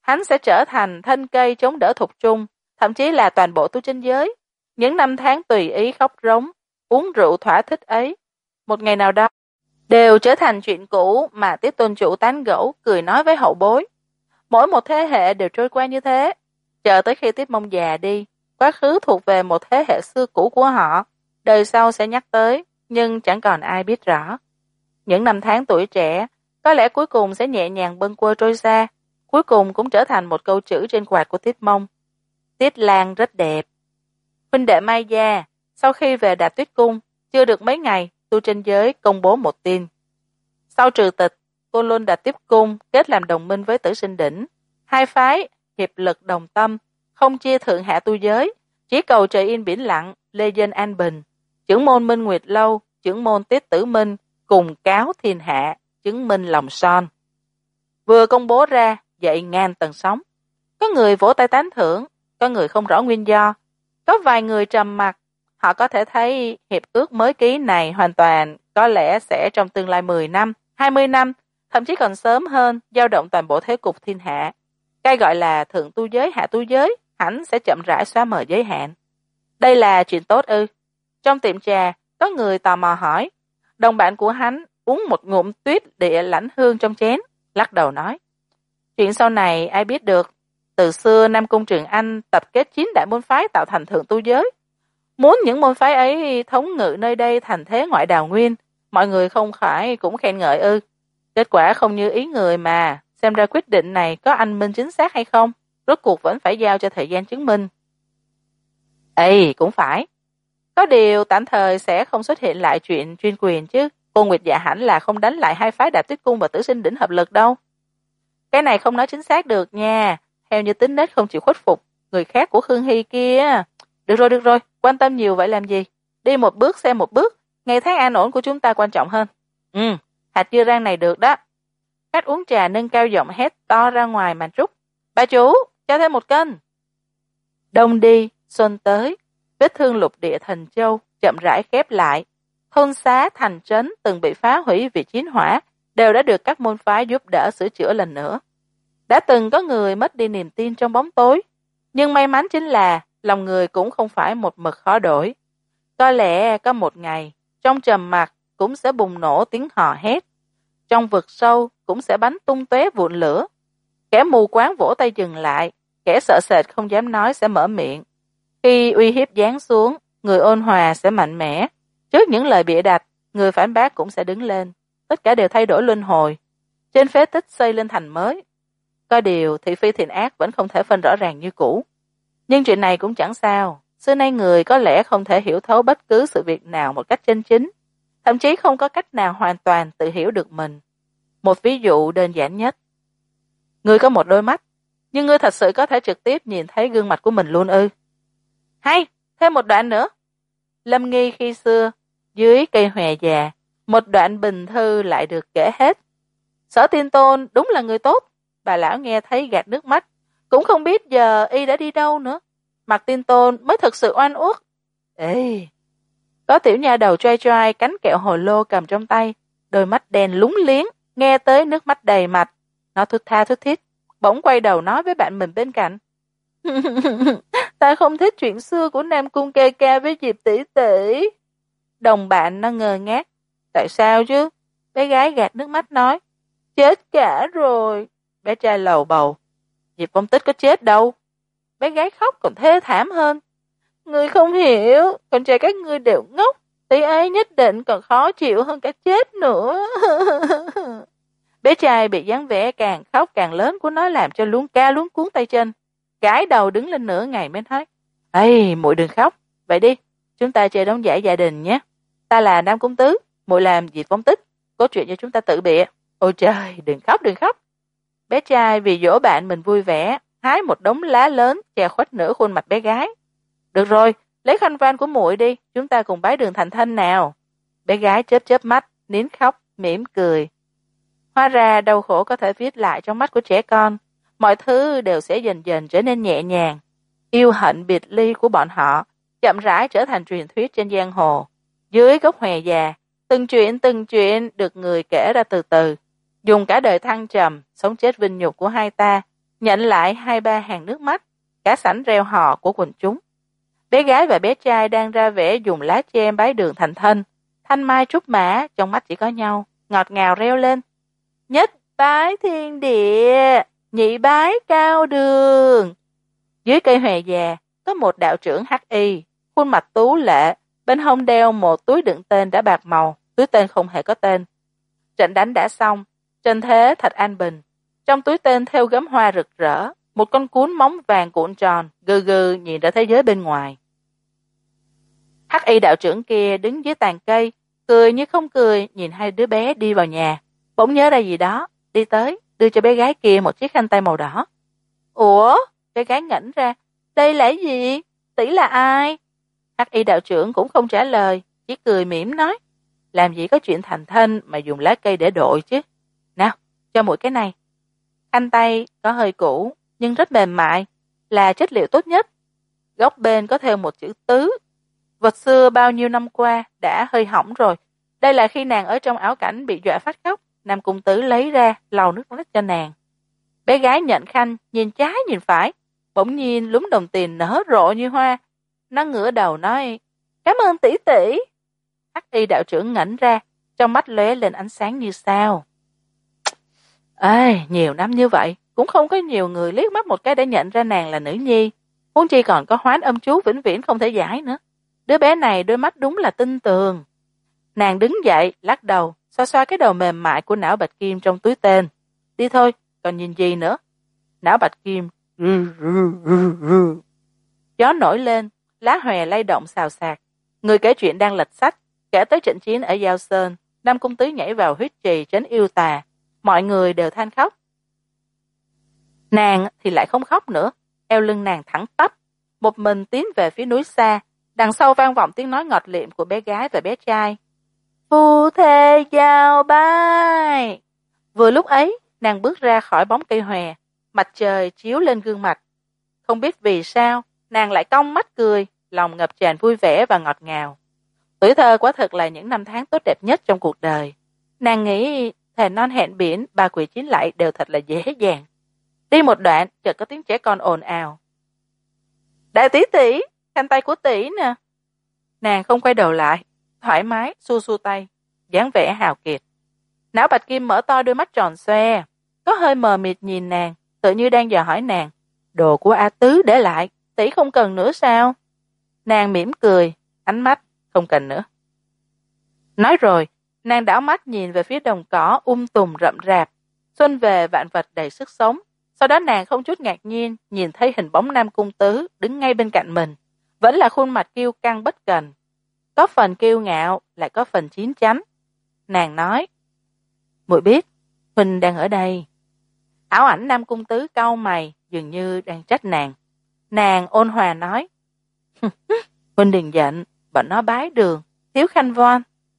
hắn sẽ trở thành thân cây chống đỡ thục trung, thậm chí là toàn bộ tu chân giới. Những năm tháng tùy ý khóc rống, uống rượu thỏa thích ấy, một ngày nào đó, đều trở thành chuyện cũ mà Tiết Tôn Chủ tán gẫu, cười nói với hậu bối. Mỗi một thế hệ đều trôi qua như thế, chờ tới khi Tiết Mông già đi, quá khứ thuộc về một thế hệ xưa cũ của họ, đời sau sẽ nhắc tới, nhưng chẳng còn ai biết rõ. Những năm tháng tuổi trẻ, có lẽ cuối cùng sẽ nhẹ nhàng bâng quơ trôi xa, cuối cùng cũng trở thành một câu chữ trên quạt của Tiết Mông. Tiết Lan rất đẹp. Huynh đệ Mai Gia, sau khi về Đạp Tuyết Cung, chưa được mấy ngày, tu chân giới công bố một tin. Sau trừ tịch, Côn Lôn Đạp Tuyết Cung kết làm đồng minh với Tử Sinh Đỉnh. Hai phái, hiệp lực đồng tâm, không chia thượng hạ tu giới, chỉ cầu trời yên biển lặng, lê dân an bình. Chưởng môn Minh Nguyệt Lâu, chưởng môn Tiết Tử Minh, cùng cáo thiên hạ, chứng minh lòng son. Vừa công bố ra, dậy ngàn tầng sóng. Có người vỗ tay tán thưởng, có người không rõ nguyên do. Có vài người trầm mặc, họ có thể thấy hiệp ước mới ký này hoàn toàn có lẽ sẽ trong tương lai mười năm, hai mươi năm, thậm chí còn sớm hơn, dao động toàn bộ thế cục thiên hạ. Cái gọi là thượng tu giới hạ tu giới, hẳn sẽ chậm rãi xóa mờ giới hạn. Đây là chuyện tốt ư? Trong tiệm trà, có người tò mò hỏi. Đồng bạn của hắn uống một ngụm tuyết địa lãnh hương trong chén, lắc đầu nói. Chuyện sau này ai biết được. Từ xưa Nam Cung Trường Anh tập kết chín đại môn phái tạo thành thượng tu giới. Muốn những môn phái ấy thống ngự nơi đây thành thế ngoại đào nguyên, mọi người không phải cũng khen ngợi ư. Kết quả không như ý người mà, xem ra quyết định này có anh minh chính xác hay không, rốt cuộc vẫn phải giao cho thời gian chứng minh. Ê, cũng phải. Có điều tạm thời sẽ không xuất hiện lại chuyện chuyên quyền chứ. Cô Nguyệt Dạ hẳn là không đánh lại hai phái Đạp Tuyết Cung và Tử Sinh Đỉnh hợp lực đâu. Cái này không nói chính xác được nha. Theo như tính nết không chịu khuất phục người khác của Khương Hy kia. Được rồi, được rồi, quan tâm nhiều vậy làm gì? Đi một bước xem một bước, ngày tháng an ổn của chúng ta quan trọng hơn. Ừ, hạt dưa rang này được đó. Khách uống trà nâng cao giọng hét to ra ngoài màn trúc. Bà chủ, cho thêm một cân. Đông đi, xuân tới, vết thương lục địa Thần Châu chậm rãi khép lại. Thôn xá thành trấn từng bị phá hủy vì chiến hỏa đều đã được các môn phái giúp đỡ sửa chữa lần nữa. Đã từng có người mất đi niềm tin trong bóng tối, nhưng may mắn chính là lòng người cũng không phải một mực khó đổi. Có lẽ có một ngày, trong trầm mặc cũng sẽ bùng nổ tiếng hò hét, trong vực sâu cũng sẽ bắn tung tóe vụn lửa. Kẻ mù quáng vỗ tay dừng lại, kẻ sợ sệt không dám nói sẽ mở miệng. Khi uy hiếp giáng xuống, người ôn hòa sẽ mạnh mẽ. Trước những lời bịa đặt, người phản bác cũng sẽ đứng lên. Tất cả đều thay đổi luân hồi. Trên phế tích xây lên thành mới. Có điều thị phi thiện ác vẫn không thể phân rõ ràng như cũ. Nhưng chuyện này cũng chẳng sao. Xưa nay người có lẽ không thể hiểu thấu bất cứ sự việc nào một cách chân chính. Thậm chí không có cách nào hoàn toàn tự hiểu được mình. Một ví dụ đơn giản nhất. Ngươi có một đôi mắt, nhưng ngươi thật sự có thể trực tiếp nhìn thấy gương mặt của mình luôn ư? Hay, thêm một đoạn nữa. Lâm Nghi khi xưa, dưới cây hòe già, một đoạn bình thư lại được kể hết. Sở Tiên Tôn đúng là người tốt. Bà lão nghe thấy gạt nước mắt, cũng không biết giờ y đã đi đâu nữa. Mặt Tiên Tôn mới thực sự oan uất. Ê, có tiểu nha đầu choai choai cánh kẹo hồ lô cầm trong tay, đôi mắt đen lúng liếng, nghe tới nước mắt đầy mặt. Nó thút tha thút thít, bỗng quay đầu nói với bạn mình bên cạnh. Ta không thích chuyện xưa của Nam Cung ca ca với Diệp tỷ tỷ. Đồng bạn nó ngơ ngác. Tại sao chứ? Bé gái gạt nước mắt nói. Chết cả rồi. Bé trai lầu bầu. Diệp Phong Tích có chết đâu. Bé gái khóc còn thê thảm hơn. Ngươi không hiểu, con trai các ngươi đều ngốc. Tỷ ấy nhất định còn khó chịu hơn cả chết nữa. Bé trai bị dáng vẻ càng khóc càng lớn của nó làm cho luống ca luống cuốn tay chân. Gái đầu đứng lên nửa ngày mới nói. Ây, muội đừng khóc. Vậy đi, chúng ta chơi đóng giải gia đình nhé. Ta là Nam Cung Tứ, muội làm Diệp Phong Tích. Có chuyện cho chúng ta tự bịa. Ôi trời, đừng khóc, đừng khóc. Bé trai vì dỗ bạn mình vui vẻ, hái một đống lá lớn che khuất nửa khuôn mặt bé gái. Được rồi, lấy khăn van của muội đi, chúng ta cùng bái đường thành thân nào. Bé gái chớp chớp mắt, nín khóc, mỉm cười. Hóa ra đau khổ có thể viết lại trong mắt của trẻ con. Mọi thứ đều sẽ dần dần trở nên nhẹ nhàng. Yêu hận biệt ly của bọn họ chậm rãi trở thành truyền thuyết trên giang hồ. Dưới gốc hòe già, từng chuyện từng chuyện được người kể ra từ từ. Dùng cả đời thăng trầm, sống chết vinh nhục của hai ta, nhận lại hai ba hàng nước mắt, cả sảnh reo hò của quần chúng. Bé gái và bé trai đang ra vẻ dùng lá che bái đường thành thân, thanh mai trúc mã, trong mắt chỉ có nhau, ngọt ngào reo lên. Nhất bái thiên địa, nhị bái cao đường. Dưới cây hòe già, có một đạo trưởng hắc y, khuôn mặt tú lệ, bên hông đeo một túi đựng tên đã bạc màu, túi tên không hề có tên. Trận đánh đã xong, trên thế thật an bình. Trong túi tên theo gấm hoa rực rỡ, một con cún móng vàng cuộn tròn, gừ gừ nhìn ra thế giới bên ngoài. Hắc y đạo trưởng kia đứng dưới tàn cây, cười như không cười nhìn hai đứa bé đi vào nhà. Bỗng nhớ ra gì đó, đi tới, đưa cho bé gái kia một chiếc khăn tay màu đỏ. Ủa? Bé gái ngẩn ra. Đây là gì? Tỷ là ai? Hắc y đạo trưởng cũng không trả lời, chỉ cười mỉm nói. Làm gì có chuyện thành thân mà dùng lá cây để đội chứ. Nào, cho muội cái này. Khăn tay có hơi cũ, nhưng rất mềm mại, là chất liệu tốt nhất. Góc bên có theo một chữ tứ. Vật xưa bao nhiêu năm qua đã hơi hỏng rồi. Đây là khi nàng ở trong ảo cảnh bị dọa phát khóc, Nam Cung Tứ lấy ra, lau nước mắt cho nàng. Bé gái nhận khăn, nhìn trái nhìn phải, bỗng nhiên lúm đồng tiền nở rộ như hoa. Nó ngửa đầu nói, cảm ơn tỷ tỷ. Hắc y đạo trưởng ngẩn ra, trong mắt lóe lên ánh sáng như sao. Ê, nhiều năm như vậy, cũng không có nhiều người liếc mắt một cái để nhận ra nàng là nữ nhi. Huống chi còn có hoán âm chú vĩnh viễn không thể giải nữa. Đứa bé này đôi mắt đúng là tinh tường. Nàng đứng dậy, lắc đầu, xoa xoa cái đầu mềm mại của não bạch kim trong túi tên. Đi thôi, còn nhìn gì nữa? Não bạch kim. Gió nổi lên, lá hòe lay động xào xạc. Người kể chuyện đang lật sách, kể tới trận chiến ở Giao Sơn. Nam Cung Tứ nhảy vào huyết trì tránh yêu tà. Mọi người đều than khóc. Nàng thì lại không khóc nữa. Eo lưng nàng thẳng tắp, một mình tiến về phía núi xa. Đằng sau vang vọng tiếng nói ngọt liệm của bé gái và bé trai. Phu thê giao bai. Vừa lúc ấy, nàng bước ra khỏi bóng cây hòe, mặt trời chiếu lên gương mặt. Không biết vì sao, nàng lại cong mắt cười, lòng ngập tràn vui vẻ và ngọt ngào. Tuổi thơ quả thực là những năm tháng tốt đẹp nhất trong cuộc đời. Nàng nghĩ thề non hẹn biển, ba quỷ chín lạy đều thật là dễ dàng. Đi một đoạn, chợt có tiếng trẻ con ồn ào. Đại tỷ tỷ, khăn tay của tỷ nè. Nàng không quay đầu lại, thoải mái xua xua tay, dáng vẻ hào kiệt. Não bạch kim mở to đôi mắt tròn xoe, có hơi mờ mịt nhìn nàng, tự như đang dò hỏi nàng. Đồ của A Tứ để lại, tỷ không cần nữa sao? Nàng mỉm cười, ánh mắt không cần nữa. Nói rồi, nàng đảo mắt nhìn về phía đồng cỏ um tùm rậm rạp. Xuân về vạn vật đầy sức sống. Sau đó nàng không chút ngạc nhiên nhìn thấy hình bóng Nam Cung Tứ đứng ngay bên cạnh mình. Vẫn là khuôn mặt kiêu căng bất cần. Có phần kiêu ngạo, lại có phần chín chắn. Nàng nói, muội biết, huynh đang ở đây. Ảo ảnh Nam Cung Tứ cau mày, dường như đang trách nàng. Nàng ôn hòa nói, huynh đừng giận, bọn nó bái đường, thiếu khanh voan.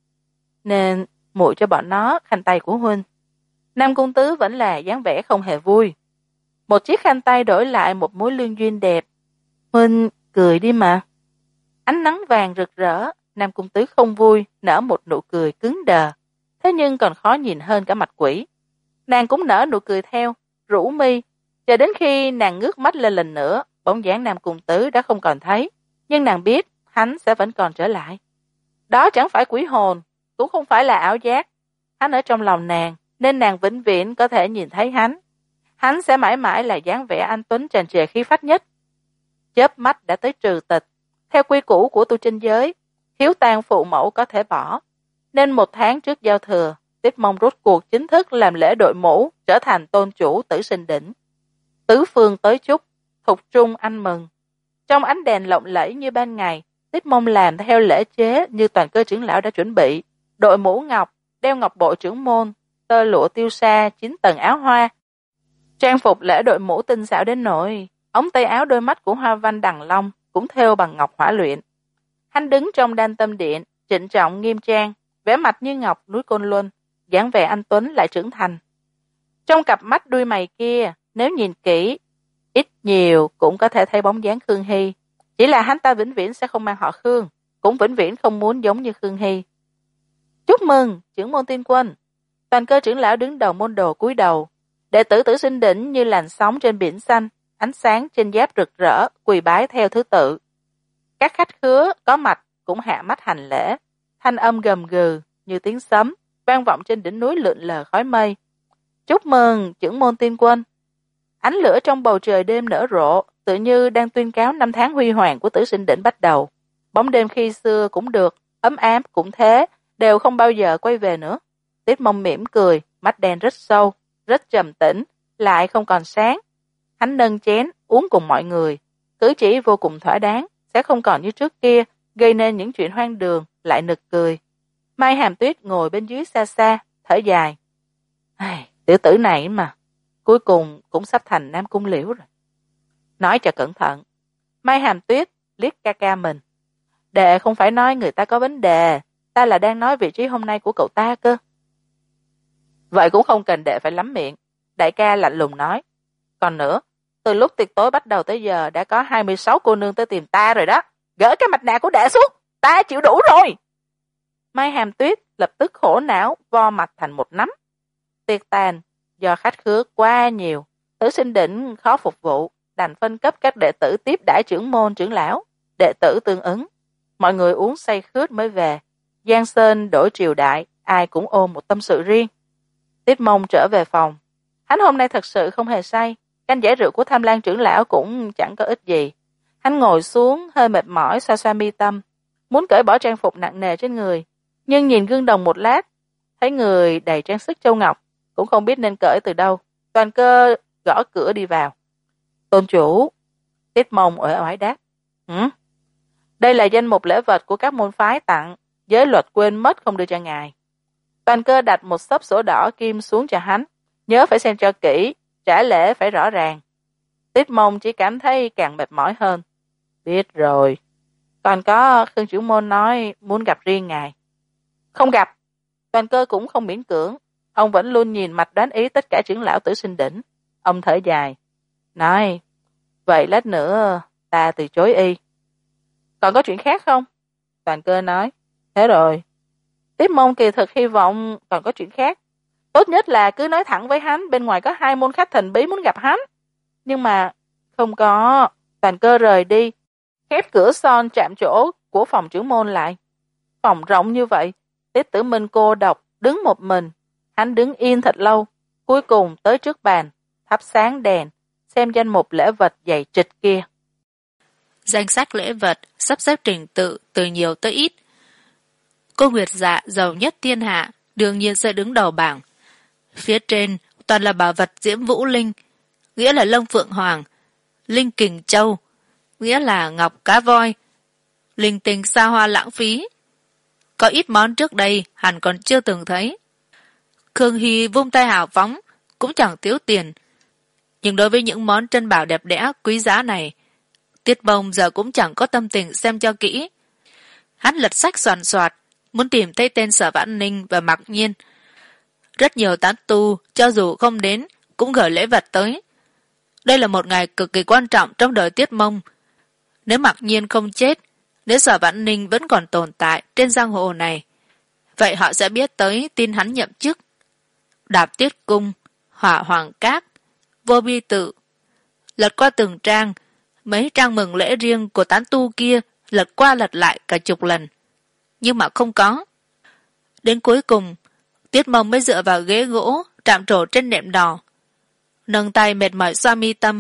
Nên muội cho bọn nó khăn tay của huynh. Nam Cung Tứ vẫn là dáng vẻ không hề vui. Một chiếc khăn tay đổi lại một mối lương duyên đẹp. Huynh cười đi mà. Ánh nắng vàng rực rỡ, Nam Cung Tứ không vui, nở một nụ cười cứng đờ. Thế nhưng còn khó nhìn hơn cả mặt quỷ. Nàng cũng nở nụ cười theo, rũ mi. Cho đến khi nàng ngước mắt lên lần nữa, bóng dáng Nam Cung Tứ đã không còn thấy. Nhưng nàng biết hắn sẽ vẫn còn trở lại. Đó chẳng phải quỷ hồn, cũng không phải là ảo giác. Hắn ở trong lòng nàng, nên nàng vĩnh viễn có thể nhìn thấy hắn. Hắn sẽ mãi mãi là dáng vẻ anh tuấn tràn trề khí phách nhất. Chớp mắt đã tới trừ tịch. Theo quy củ của tu chân giới, hiếu tang phụ mẫu có thể bỏ. Nên một tháng trước giao thừa, Tiết Mông rốt cuộc chính thức làm lễ đội mũ, trở thành tôn chủ Tử Sinh Đỉnh. Tứ phương tới chúc, thục trung ăn mừng. Trong ánh đèn lộng lẫy như ban ngày, Tiết Mông làm theo lễ chế như toàn cơ trưởng lão đã chuẩn bị. Đội mũ ngọc, đeo ngọc bội trưởng môn, tơ lụa tiêu sa, chín tầng áo hoa. Trang phục lễ đội mũ tinh xảo đến nỗi ống tay áo đôi mắt của Hoa Văn Đằng Long cũng thêu bằng ngọc hỏa luyện. Hắn đứng trong Đan Tâm Điện, trịnh trọng nghiêm trang, vẻ mặt như ngọc núi Côn Luân, dáng vẻ anh tuấn lại trưởng thành. Trong cặp mắt đuôi mày kia, nếu nhìn kỹ, ít nhiều cũng có thể thấy bóng dáng Khương Hy. Chỉ là hắn ta vĩnh viễn sẽ không mang họ Khương, cũng vĩnh viễn không muốn giống như Khương Hy. Chúc mừng, trưởng môn tiên quân. Toàn cơ trưởng lão đứng đầu môn đồ cúi đầu. Đệ tử Tử Sinh Đỉnh như làn sóng trên biển xanh, ánh sáng trên giáp rực rỡ, quỳ bái theo thứ tự. Các khách khứa có mặt cũng hạ mắt hành lễ, thanh âm gầm gừ như tiếng sấm, vang vọng trên đỉnh núi lượn lờ khói mây. Chúc mừng trưởng môn tiên quân. Ánh lửa trong bầu trời đêm nở rộ, tự như đang tuyên cáo năm tháng huy hoàng của Tử Sinh Đỉnh bắt đầu. Bóng đêm khi xưa cũng được, ấm áp cũng thế, đều không bao giờ quay về nữa. Tiết Mông mỉm cười, mắt đen rất sâu, rất trầm tĩnh, lại không còn sáng. Hắn nâng chén, uống cùng mọi người, cử chỉ vô cùng thỏa đáng, sẽ không còn như trước kia, gây nên những chuyện hoang đường, lại nực cười. Mai Hàm Tuyết ngồi bên dưới xa xa, thở dài. Ai, tiểu tử này mà, cuối cùng cũng sắp thành Nam Cung Liễu rồi. Nói cho cẩn thận. Mai Hàm Tuyết liếc ca ca mình. Đệ không phải nói người ta có vấn đề, ta là đang nói vị trí hôm nay của cậu ta cơ. Vậy cũng không cần đệ phải lắm miệng. Đại ca lạnh lùng nói. Còn nữa, từ lúc tiệc tối bắt đầu tới giờ đã có hai mươi sáu cô nương tới tìm ta rồi đó. Gỡ cái mặt nạ của đệ xuống, ta chịu đủ rồi. Mai Hàm Tuyết lập tức khổ não, vo mặt thành một nắm. Tiệc tàn, do khách khứa quá nhiều, Tử Sinh Đỉnh khó phục vụ, đành phân cấp các đệ tử tiếp đãi trưởng môn trưởng lão, đệ tử tương ứng. Mọi người uống say khướt mới về. Giang Sơn đổi triều đại, ai cũng ôm một tâm sự riêng. Tiết Mông trở về phòng. Hắn hôm nay thật sự không hề say, canh giải rượu của Tham Lang trưởng lão cũng chẳng có ích gì. Hắn ngồi xuống, hơi mệt mỏi, xoa xoa mi tâm, muốn cởi bỏ trang phục nặng nề trên người, nhưng nhìn gương đồng một lát, thấy người đầy trang sức châu ngọc, cũng không biết nên cởi từ đâu. Toàn Cơ gõ cửa đi vào. Tôn chủ. Tiết Mông uể oải đáp. Hử? Đây là danh mục lễ vật của các môn phái tặng, giới luật quên mất không đưa cho ngài. Toàn Cơ đặt một xấp sổ đỏ kim xuống cho hắn, nhớ phải xem cho kỹ, trả lễ phải rõ ràng. Tiết Mông chỉ cảm thấy càng mệt mỏi hơn. Biết rồi. Còn có Khương trưởng môn nói muốn gặp riêng ngài. Không gặp. Toàn Cơ cũng không miễn cưỡng, ông vẫn luôn nhìn mặt đoán ý tất cả trưởng lão Tử Sinh Đỉnh. Ông thở dài, nói, vậy lát nữa ta từ chối y. Còn có chuyện khác không? Toàn Cơ nói, thế rồi. Tiết Mông kỳ thực hy vọng còn có chuyện khác. Tốt nhất là cứ nói thẳng với hắn bên ngoài có hai môn khách thần bí muốn gặp hắn. Nhưng mà không có. Toàn Cơ rời đi, khép cửa son chạm chỗ của phòng trưởng môn lại. Phòng rộng như vậy, Tiết Tử Minh cô độc đứng một mình. Hắn đứng yên thật lâu, cuối cùng tới trước bàn, thắp sáng đèn, xem danh mục lễ vật dày trịch kia. Danh sách lễ vật sắp xếp trình tự từ nhiều tới ít. Cô Nguyệt Dạ giàu nhất thiên hạ, đương nhiên sẽ đứng đầu bảng. Phía trên toàn là bảo vật Diễm Vũ Linh, nghĩa là lông phượng hoàng, linh kình châu, nghĩa là ngọc cá voi, linh tinh xa hoa lãng phí. Có ít món trước đây hẳn còn chưa từng thấy. Khương Hy vung tay hào phóng, cũng chẳng thiếu tiền. Nhưng đối với những món trân bảo đẹp đẽ quý giá này, Tiết Mông giờ cũng chẳng có tâm tình xem cho kỹ. Hắn lật sách soàn soạt, muốn tìm thấy tên Sở Vãn Ninh và Mặc Nhiên. Rất nhiều tán tu, cho dù không đến, cũng gửi lễ vật tới. Đây là một ngày cực kỳ quan trọng trong đời Tiết Mông. Nếu Mặc Nhiên không chết, nếu Sở Vãn Ninh vẫn còn tồn tại trên giang hồ này, vậy họ sẽ biết tới tin hắn nhậm chức. Đạp Tiết Cung, Hỏa Hoàng Các, Vô Bi Tự. Lật qua từng trang, mấy trang mừng lễ riêng của tán tu kia lật qua lật lại cả chục lần. Nhưng mà không có. Đến cuối cùng, Tiết Mông mới dựa vào ghế gỗ, trạm trổ trên nệm đỏ. Nâng tay mệt mỏi xoa mi tâm.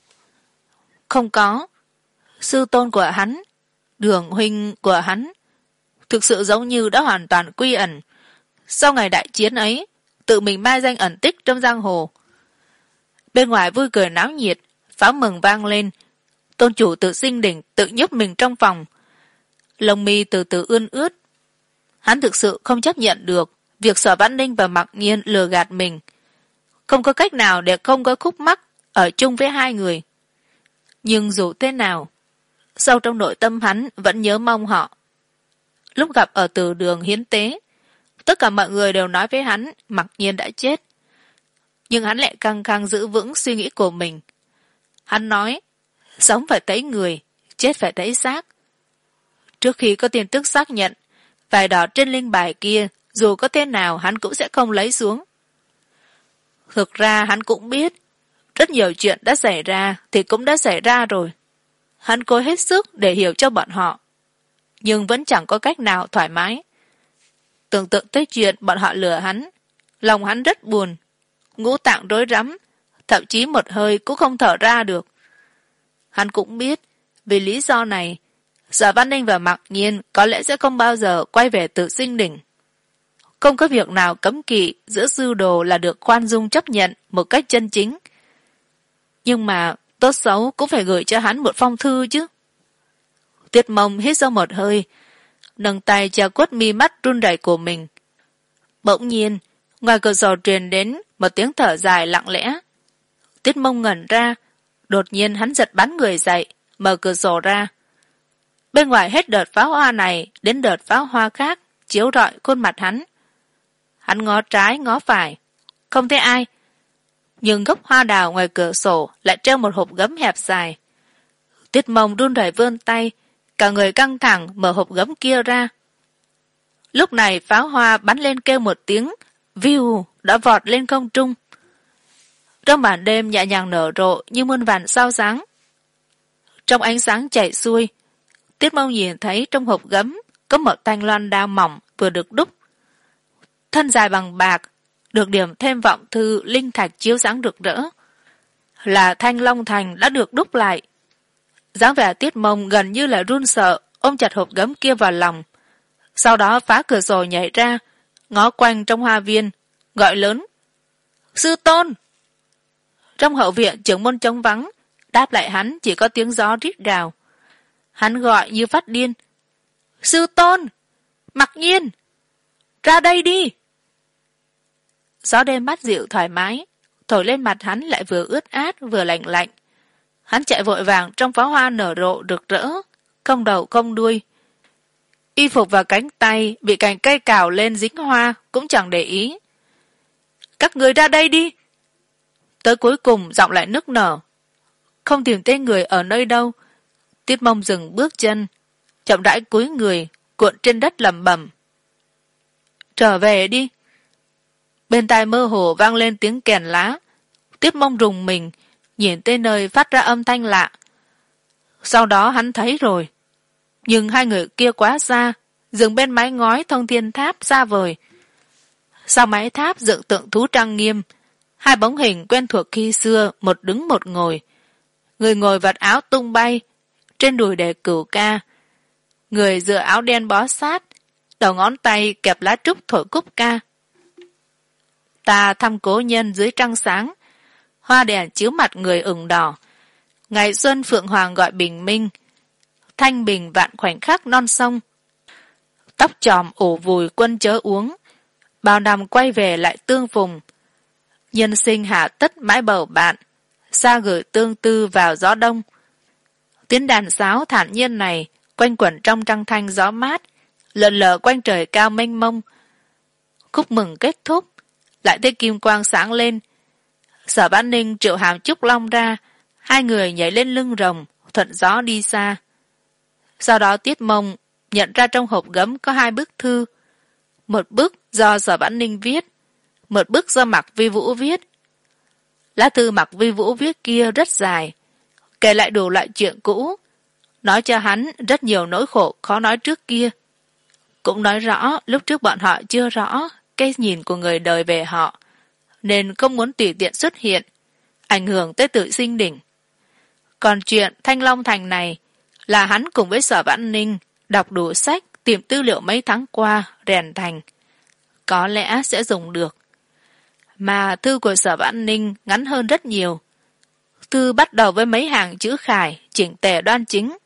Không có. Sư tôn của hắn, Đường huynh của hắn, thực sự giống như đã hoàn toàn quy ẩn. Sau ngày đại chiến ấy, tự mình mai danh ẩn tích trong giang hồ. Bên ngoài vui cười náo nhiệt, pháo mừng vang lên. Tôn chủ tự Sinh Đỉnh tự nhúc mình trong phòng. Lông mi từ từ ươn ướt. Hắn thực sự không chấp nhận được việc Sở Vãn Ninh và Mặc Nhiên lừa gạt mình. Không có cách nào để không có khúc mắc ở chung với hai người. Nhưng dù thế nào, sâu trong nội tâm hắn vẫn nhớ mong họ. Lúc gặp ở từ đường hiến tế, tất cả mọi người đều nói với hắn Mặc Nhiên đã chết. Nhưng hắn lại căng căng giữ vững suy nghĩ của mình. Hắn nói, sống phải thấy người, chết phải thấy xác. Trước khi có tin tức xác nhận, vải đỏ trên linh bài kia, dù có thế nào hắn cũng sẽ không lấy xuống. Thực ra hắn cũng biết, rất nhiều chuyện đã xảy ra thì cũng đã xảy ra rồi. Hắn cố hết sức để hiểu cho bọn họ, nhưng vẫn chẳng có cách nào thoải mái. Tưởng tượng tới chuyện bọn họ lừa hắn, lòng hắn rất buồn, ngũ tạng rối rắm, thậm chí một hơi cũng không thở ra được. Hắn cũng biết, vì lý do này, Sở Văn Ninh và Mạc Nhiên có lẽ sẽ không bao giờ quay về Tự Sinh Đỉnh. Không có việc nào cấm kỵ giữa sư đồ là được khoan dung chấp nhận một cách chân chính. Nhưng mà tốt xấu cũng phải gửi cho hắn một phong thư chứ. Tiết Mông hít sâu một hơi, nâng tay che khuất mi mắt run rẩy của mình. Bỗng nhiên, ngoài cửa sổ truyền đến một tiếng thở dài lặng lẽ. Tiết Mông ngẩn ra, đột nhiên hắn giật bắn người dậy, mở cửa sổ ra. Bên ngoài hết đợt pháo hoa này đến đợt pháo hoa khác chiếu rọi khuôn mặt hắn. Hắn ngó trái ngó phải, không thấy ai. Nhưng gốc hoa đào ngoài cửa sổ lại treo một hộp gấm hẹp dài. Tiết Mông run rẩy vươn tay, cả người căng thẳng mở hộp gấm kia ra. Lúc này pháo hoa bắn lên kêu một tiếng, viu đã vọt lên không trung. Trong màn đêm nhẹ nhàng nở rộ như muôn vàn sao sáng. Trong ánh sáng chảy xuôi, Tiết Mông nhìn thấy trong hộp gấm có một thanh loan đao mỏng vừa được đúc. Thân dài bằng bạc, được điểm thêm vọng thư linh thạch chiếu sáng rực rỡ. Là thanh long thành đã được đúc lại. Dáng vẻ Tiết Mông gần như là run sợ, ôm chặt hộp gấm kia vào lòng. Sau đó phá cửa sổ nhảy ra, ngó quanh trong hoa viên, gọi lớn: Sư tôn! Trong hậu viện trưởng môn trống vắng, đáp lại hắn chỉ có tiếng gió rít gào. Hắn gọi như phát điên: Sư tôn! Mặc Nhiên! Ra đây đi! Gió đêm mát dịu thoải mái, thổi lên mặt hắn lại vừa ướt át vừa lạnh lạnh. Hắn chạy vội vàng trong pháo hoa nở rộ rực rỡ, không đầu không đuôi. Y phục và cánh tay bị cành cây cào lên dính hoa cũng chẳng để ý. Các người ra đây đi! Tới cuối cùng giọng lại nức nở. Không tìm thấy người ở nơi đâu, Tiết Mông dừng bước chân, chậm rãi cúi người, cuộn trên đất lẩm bẩm: Trở về đi! Bên tai mơ hồ vang lên tiếng kèn lá. Tiết Mông rùng mình, nhìn tới nơi phát ra âm thanh lạ. Sau đó hắn thấy rồi. Nhưng hai người kia quá xa, dừng bên mái ngói thông thiên tháp xa vời. Sau mái tháp dựng tượng thú trang nghiêm, hai bóng hình quen thuộc khi xưa, một đứng một ngồi. Người ngồi vạt áo tung bay, trên đùi để cửu ca. Người dựa áo đen bó sát, đầu ngón tay kẹp lá trúc thổi cúp ca. Ta thăm cố nhân dưới trăng sáng, hoa đèn chiếu mặt người ửng đỏ. Ngày xuân phượng hoàng gọi bình minh, thanh bình vạn khoảnh khắc non sông. Tóc tròm ủ vùi quân chớ uống, bao năm quay về lại tương phùng. Nhân sinh hạ tất mãi bầu bạn, xa gửi tương tư vào gió đông. Tiếng đàn sáo thản nhiên này quanh quẩn trong trăng thanh gió mát, lượn lờ quanh trời cao mênh mông. Khúc mừng kết thúc, lại thấy kim quang sáng lên. Sở Văn Ninh triệu Hàm Trúc Long ra, hai người nhảy lên lưng rồng, thuận gió đi xa. Sau đó Tiết Mông nhận ra trong hộp gấm có hai bức thư. Một bức do Sở Văn Ninh viết, một bức do Mạc Vi Vũ viết. Lá thư Mạc Vi Vũ viết kia rất dài, kể lại đủ loại chuyện cũ, nói cho hắn rất nhiều nỗi khổ khó nói trước kia. Cũng nói rõ lúc trước bọn họ chưa rõ cái nhìn của người đời về họ, nên không muốn tùy tiện xuất hiện, ảnh hưởng tới Tự Sinh Đỉnh. Còn chuyện Thanh Long Thành này là hắn cùng với Sở Vãn Ninh đọc đủ sách, tìm tư liệu mấy tháng qua, rèn thành. Có lẽ sẽ dùng được. Mà thư của Sở Vãn Ninh ngắn hơn rất nhiều. Thư bắt đầu với mấy hàng chữ khải, chỉnh tề đoan chính.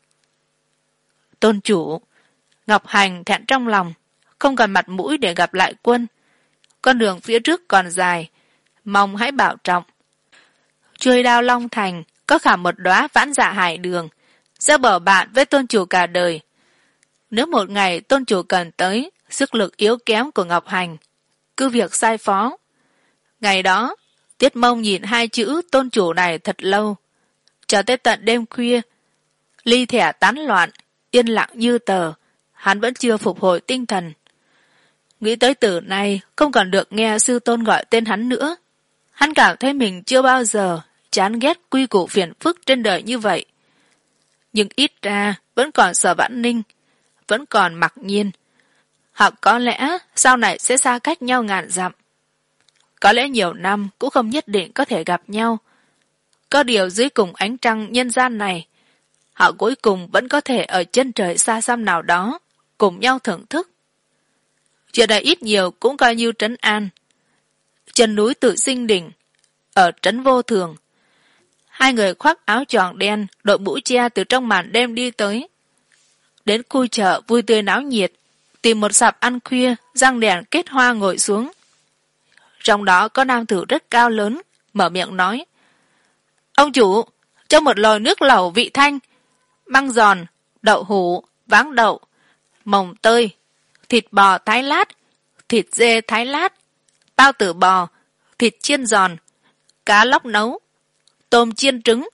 Tôn chủ, Ngọc Hành thẹn trong lòng, không còn mặt mũi để gặp lại quân. Con đường phía trước còn dài, mong hãy bảo trọng. Chuôi đao Long Thành có khả một đóa vãn dạ hải đường, sẽ bở bạn với tôn chủ cả đời. Nếu một ngày tôn chủ cần tới sức lực yếu kém của Ngọc Hành, cứ việc sai phó. Ngày đó, Tiết Mông nhìn hai chữ tôn chủ này thật lâu, cho tới tận đêm khuya. Ly thẻ tán loạn, yên lặng như tờ, hắn vẫn chưa phục hồi tinh thần. Nghĩ tới từ nay không còn được nghe sư tôn gọi tên hắn nữa. Hắn cảm thấy mình chưa bao giờ chán ghét quy củ phiền phức trên đời như vậy. Nhưng ít ra vẫn còn Sở Vãn Ninh, vẫn còn Mặc Nhiên. Hoặc có lẽ sau này sẽ xa cách nhau ngàn dặm. Có lẽ nhiều năm cũng không nhất định có thể gặp nhau. Có điều dưới cùng ánh trăng nhân gian này, họ cuối cùng vẫn có thể ở chân trời xa xăm nào đó, cùng nhau thưởng thức. Chuyện này ít nhiều cũng coi như trấn an. Chân núi Tự Sinh Đỉnh, ở trấn Vô Thường. Hai người khoác áo choàng đen, đội mũ che từ trong màn đêm đi tới. Đến khu chợ vui tươi náo nhiệt, tìm một sạp ăn khuya, răng đèn kết hoa ngồi xuống. Trong đó có nam tử rất cao lớn, mở miệng nói: Ông chủ, cho một lò nước lẩu vị thanh, măng giòn, đậu hũ, váng đậu, mồng tơi, thịt bò thái lát, thịt dê thái lát, bao tử bò, thịt chiên giòn, cá lóc nấu, tôm chiên trứng.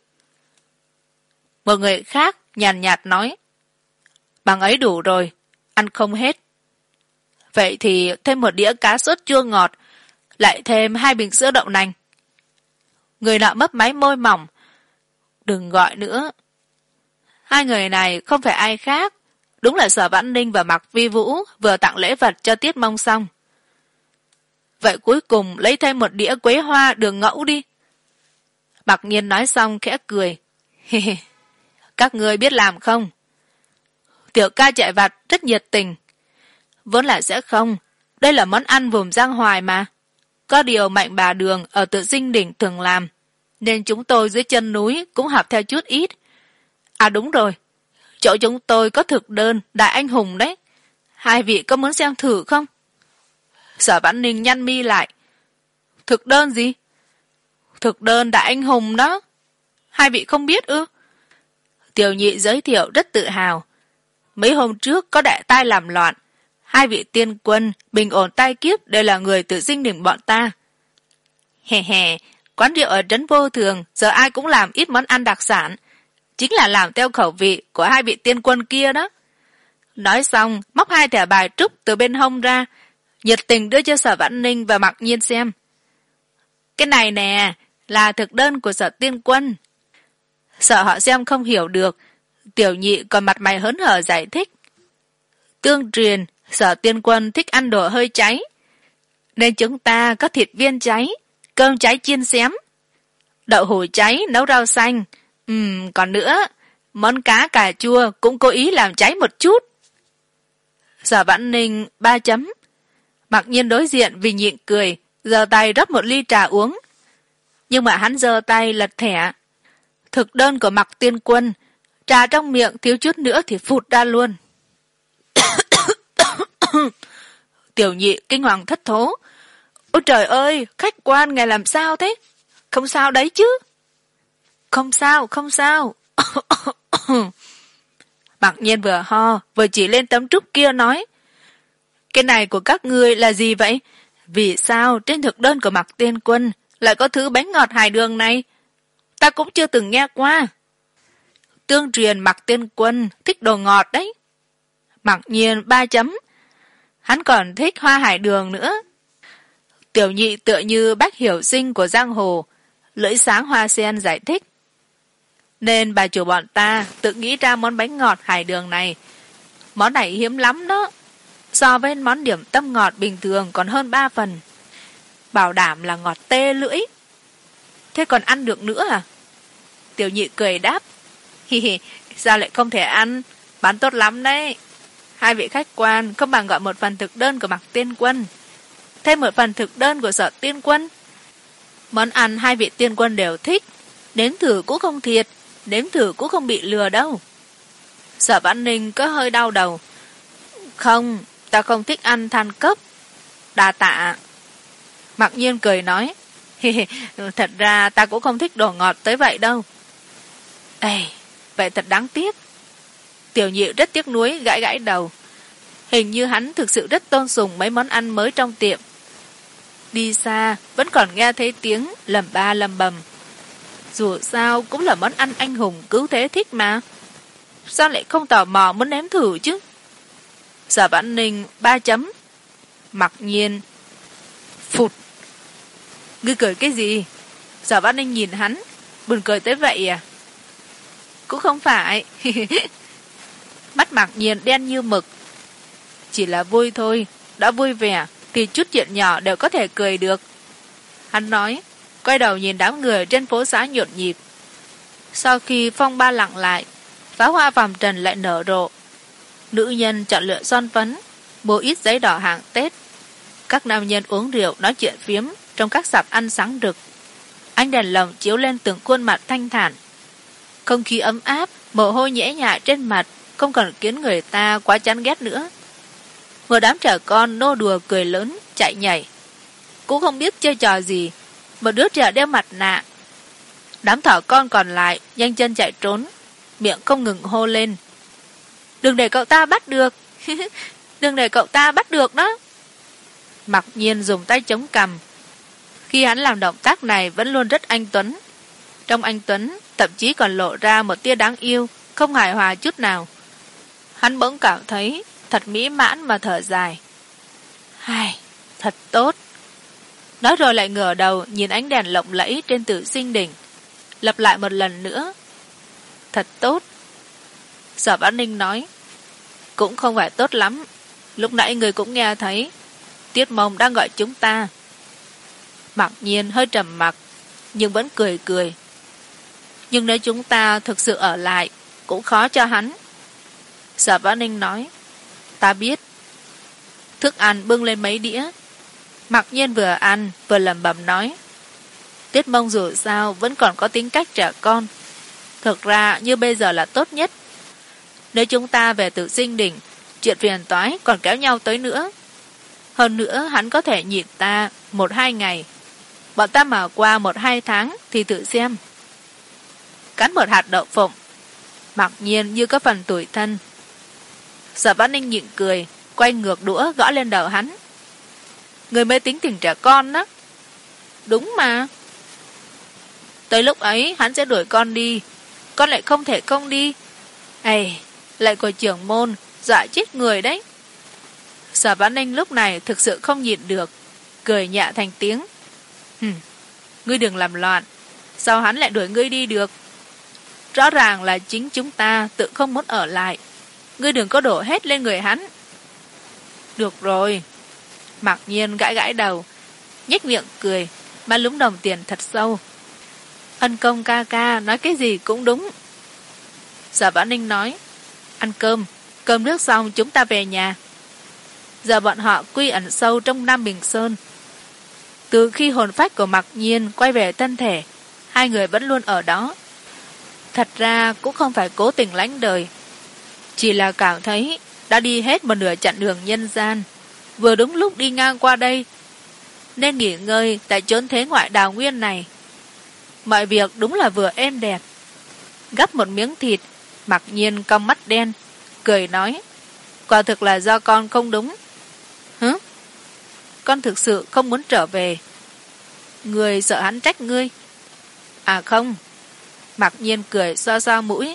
Một người khác nhàn nhạt nói: Bằng ấy đủ rồi, ăn không hết. Vậy thì thêm một đĩa cá sốt chua ngọt, lại thêm hai bình sữa đậu nành. Người nọ mấp máy môi mỏng: Đừng gọi nữa. Hai người này không phải ai khác, đúng là Sở Vãn Ninh và Mạc Vi Vũ vừa tặng lễ vật cho Tiết Mông xong. Vậy cuối cùng lấy thêm một đĩa quế hoa đường ngẫu đi. Mặc Nhiên nói xong khẽ cười. Các ngươi biết làm không? Tiểu ca chạy vặt rất nhiệt tình. Vốn là sẽ không, đây là món ăn vùng Giang Hoài mà. Có điều Mạnh bà Đường ở Tự Sinh Đỉnh thường làm, nên chúng tôi dưới chân núi cũng học theo chút ít. À đúng rồi, chỗ chúng tôi có thực đơn Đại Anh Hùng đấy. Hai vị có muốn xem thử không? Sở Vãn Ninh nhăn mi lại. Thực đơn gì? Thực đơn Đại Anh Hùng đó. Hai vị không biết ư? Tiểu Nhị giới thiệu rất tự hào. Mấy hôm trước có đại tai làm loạn. Hai vị tiên quân bình ổn tai kiếp đều là người Tự Sinh Đỉnh bọn ta. Hè hè, quán rượu ở trấn Vô Thường giờ ai cũng làm ít món ăn đặc sản. Chính là làm theo khẩu vị của hai vị tiên quân kia đó. Nói xong, móc hai thẻ bài trúc từ bên hông ra, nhiệt tình đưa cho Sở Vãn Ninh và Mặc Nhiên xem. Cái này nè, là thực đơn của Sở tiên quân. Sợ họ xem không hiểu được, Tiểu Nhị còn mặt mày hớn hở giải thích. Tương truyền, Sở tiên quân thích ăn đồ hơi cháy, nên chúng ta có thịt viên cháy, cơm cháy chiên xém, đậu hũ cháy nấu rau xanh. Ừm, còn nữa, món cá cà chua cũng cố ý làm cháy một chút. Sở Vãn Ninh ba chấm. Mặc Nhiên đối diện vì nhịn cười, giơ tay rót một ly trà uống. Nhưng mà hắn giơ tay lật thẻ. Thực đơn của Mặc tiên quân, trà trong miệng thiếu chút nữa thì phụt ra luôn. Tiểu Nhị kinh hoàng thất thố. Ôi trời ơi, khách quan ngài làm sao thế? Không sao đấy chứ? Không sao, không sao. Mặc Nhiên vừa ho, vừa chỉ lên tấm trúc kia nói. Cái này của các ngươi là gì vậy? Vì sao trên thực đơn của Mặc tiên quân lại có thứ bánh ngọt hài đường này? Ta cũng chưa từng nghe qua. Tương truyền Mặc tiên quân thích đồ ngọt đấy. Mặc Nhiên ba chấm. Hắn còn thích hoa hải đường nữa. Tiểu Nhị tựa như bác hiểu sinh của giang hồ, lưỡi sáng hoa sen giải thích. Nên bà chủ bọn ta tự nghĩ ra món bánh ngọt hải đường này. Món này hiếm lắm đó. So với món điểm tâm ngọt bình thường còn hơn ba phần. Bảo đảm là ngọt tê lưỡi. Thế còn ăn được nữa à? Tiểu Nhị cười đáp. Hi hi, sao lại không thể ăn? Bán tốt lắm đấy. Hai vị khách quan không bằng gọi một phần thực đơn của Mặc tiên quân, thêm một phần thực đơn của Sở tiên quân. Món ăn hai vị tiên quân đều thích, nếm thử cũng không thiệt, nếm thử cũng không bị lừa đâu. Sở Vãn Ninh có hơi đau đầu. Không, ta không thích ăn than cấp. Đa tạ. Mặc Nhiên cười nói. Thật ra ta cũng không thích đồ ngọt tới vậy đâu. Ê, vậy thật đáng tiếc. Tiểu Nhị rất tiếc nuối gãi gãi đầu. Hình như hắn thực sự rất tôn sùng mấy món ăn mới trong tiệm. Đi xa vẫn còn nghe thấy tiếng lầm ba lầm bầm. Dù sao cũng là món ăn anh hùng cứu thế thích mà. Sao lại không tò mò muốn nếm thử chứ? Sở Vãn Ninh ba chấm. Mặc Nhiên phụt. Ngươi cười cái gì? Sở Văn Ninh nhìn hắn, buồn cười tới vậy à? Cũng không phải. Mắt Mạc Nhiên đen như mực. Chỉ là vui thôi, đã vui vẻ thì chút chuyện nhỏ đều có thể cười được. Hắn nói, quay đầu nhìn đám người trên phố xá nhộn nhịp. Sau khi phong ba lặng lại, pháo hoa vòng trần lại nở rộ. Nữ nhân chọn lựa son phấn, mua ít giấy đỏ hàng Tết. Các nam nhân uống rượu nói chuyện phiếm trong các sạp ăn sáng rực. Ánh đèn lồng chiếu lên từng khuôn mặt thanh thản. Không khí ấm áp, mồ hôi nhễ nhại trên mặt không còn khiến người ta quá chán ghét nữa. Một đám trẻ con nô đùa cười lớn, chạy nhảy. Cũng không biết chơi trò gì. Một đứa trẻ đeo mặt nạ. Đám thỏ con còn lại nhanh chân chạy trốn, miệng không ngừng hô lên. Đừng để cậu ta bắt được. Đừng để cậu ta bắt được đó. Mặc Nhiên dùng tay chống cằm. Khi hắn làm động tác này vẫn luôn rất anh tuấn. Trong anh tuấn thậm chí còn lộ ra một tia đáng yêu, không hài hòa chút nào. Hắn bỗng cảm thấy thật mỹ mãn mà thở dài. Ai, thật tốt. Nói rồi lại ngửa đầu nhìn ánh đèn lộng lẫy trên Tử Sinh Đỉnh, lặp lại một lần nữa. Thật tốt. Sở Vãn Ninh nói, cũng không phải tốt lắm. Lúc nãy người cũng nghe thấy Tiết Mông đang gọi chúng ta. Mặc Nhiên hơi trầm mặc, nhưng vẫn cười cười. Nhưng nếu chúng ta thực sự ở lại, cũng khó cho hắn. Sở Vãn Ninh nói, ta biết. Thức ăn bưng lên mấy đĩa. Mặc Nhiên vừa ăn vừa lẩm bẩm nói, Tiết Mông dù sao vẫn còn có tính cách trẻ con. Thực ra như bây giờ là tốt nhất. Nếu chúng ta về Tử Sinh Đỉnh, chuyện phiền toái còn kéo nhau tới nữa. Hơn nữa hắn có thể nhịn ta một hai ngày. Bọn ta mà qua một hai tháng thì tự xem. Cắn một hạt đậu phộng. Mặc Nhiên như có phần tủi thân. Sở Vãn Ninh nhịn cười, quay ngược đũa gõ lên đầu hắn. Người mới tính tình trẻ con đó. Đúng mà. Tới lúc ấy hắn sẽ đuổi con đi. Con lại không thể không đi. Ê, lại của trưởng môn, dọa chết người đấy. Sở Vãn Ninh lúc này thực sự không nhịn được, cười nhẹ thành tiếng. Hừm, ngươi đừng làm loạn. Sao hắn lại đuổi ngươi đi được? Rõ ràng là chính chúng ta tự không muốn ở lại. Ngươi đừng có đổ hết lên người hắn. Được rồi. Mặc Nhiên gãi gãi đầu, nhếch miệng cười, mà lúm đồng tiền thật sâu. Ân Công ca ca nói cái gì cũng đúng. Sở Vãn Ninh nói, ăn cơm, cơm nước xong chúng ta về nhà. Giờ bọn họ quy ẩn sâu trong Nam Bình Sơn. Từ khi hồn phách của Mặc Nhiên quay về thân thể, hai người vẫn luôn ở đó. Thật ra cũng không phải cố tình lánh đời, chỉ là cảm thấy đã đi hết một nửa chặng đường nhân gian, vừa đúng lúc đi ngang qua đây, nên nghỉ ngơi tại chốn thế ngoại đào nguyên này. Mọi việc đúng là vừa êm đẹp. Gắp một miếng thịt, Mặc Nhiên cong mắt đen, cười nói, quả thực là do con không đúng. Hứ? Con thực sự không muốn trở về. Người sợ hắn trách ngươi? À không. Mặc Nhiên cười xoa xoa mũi.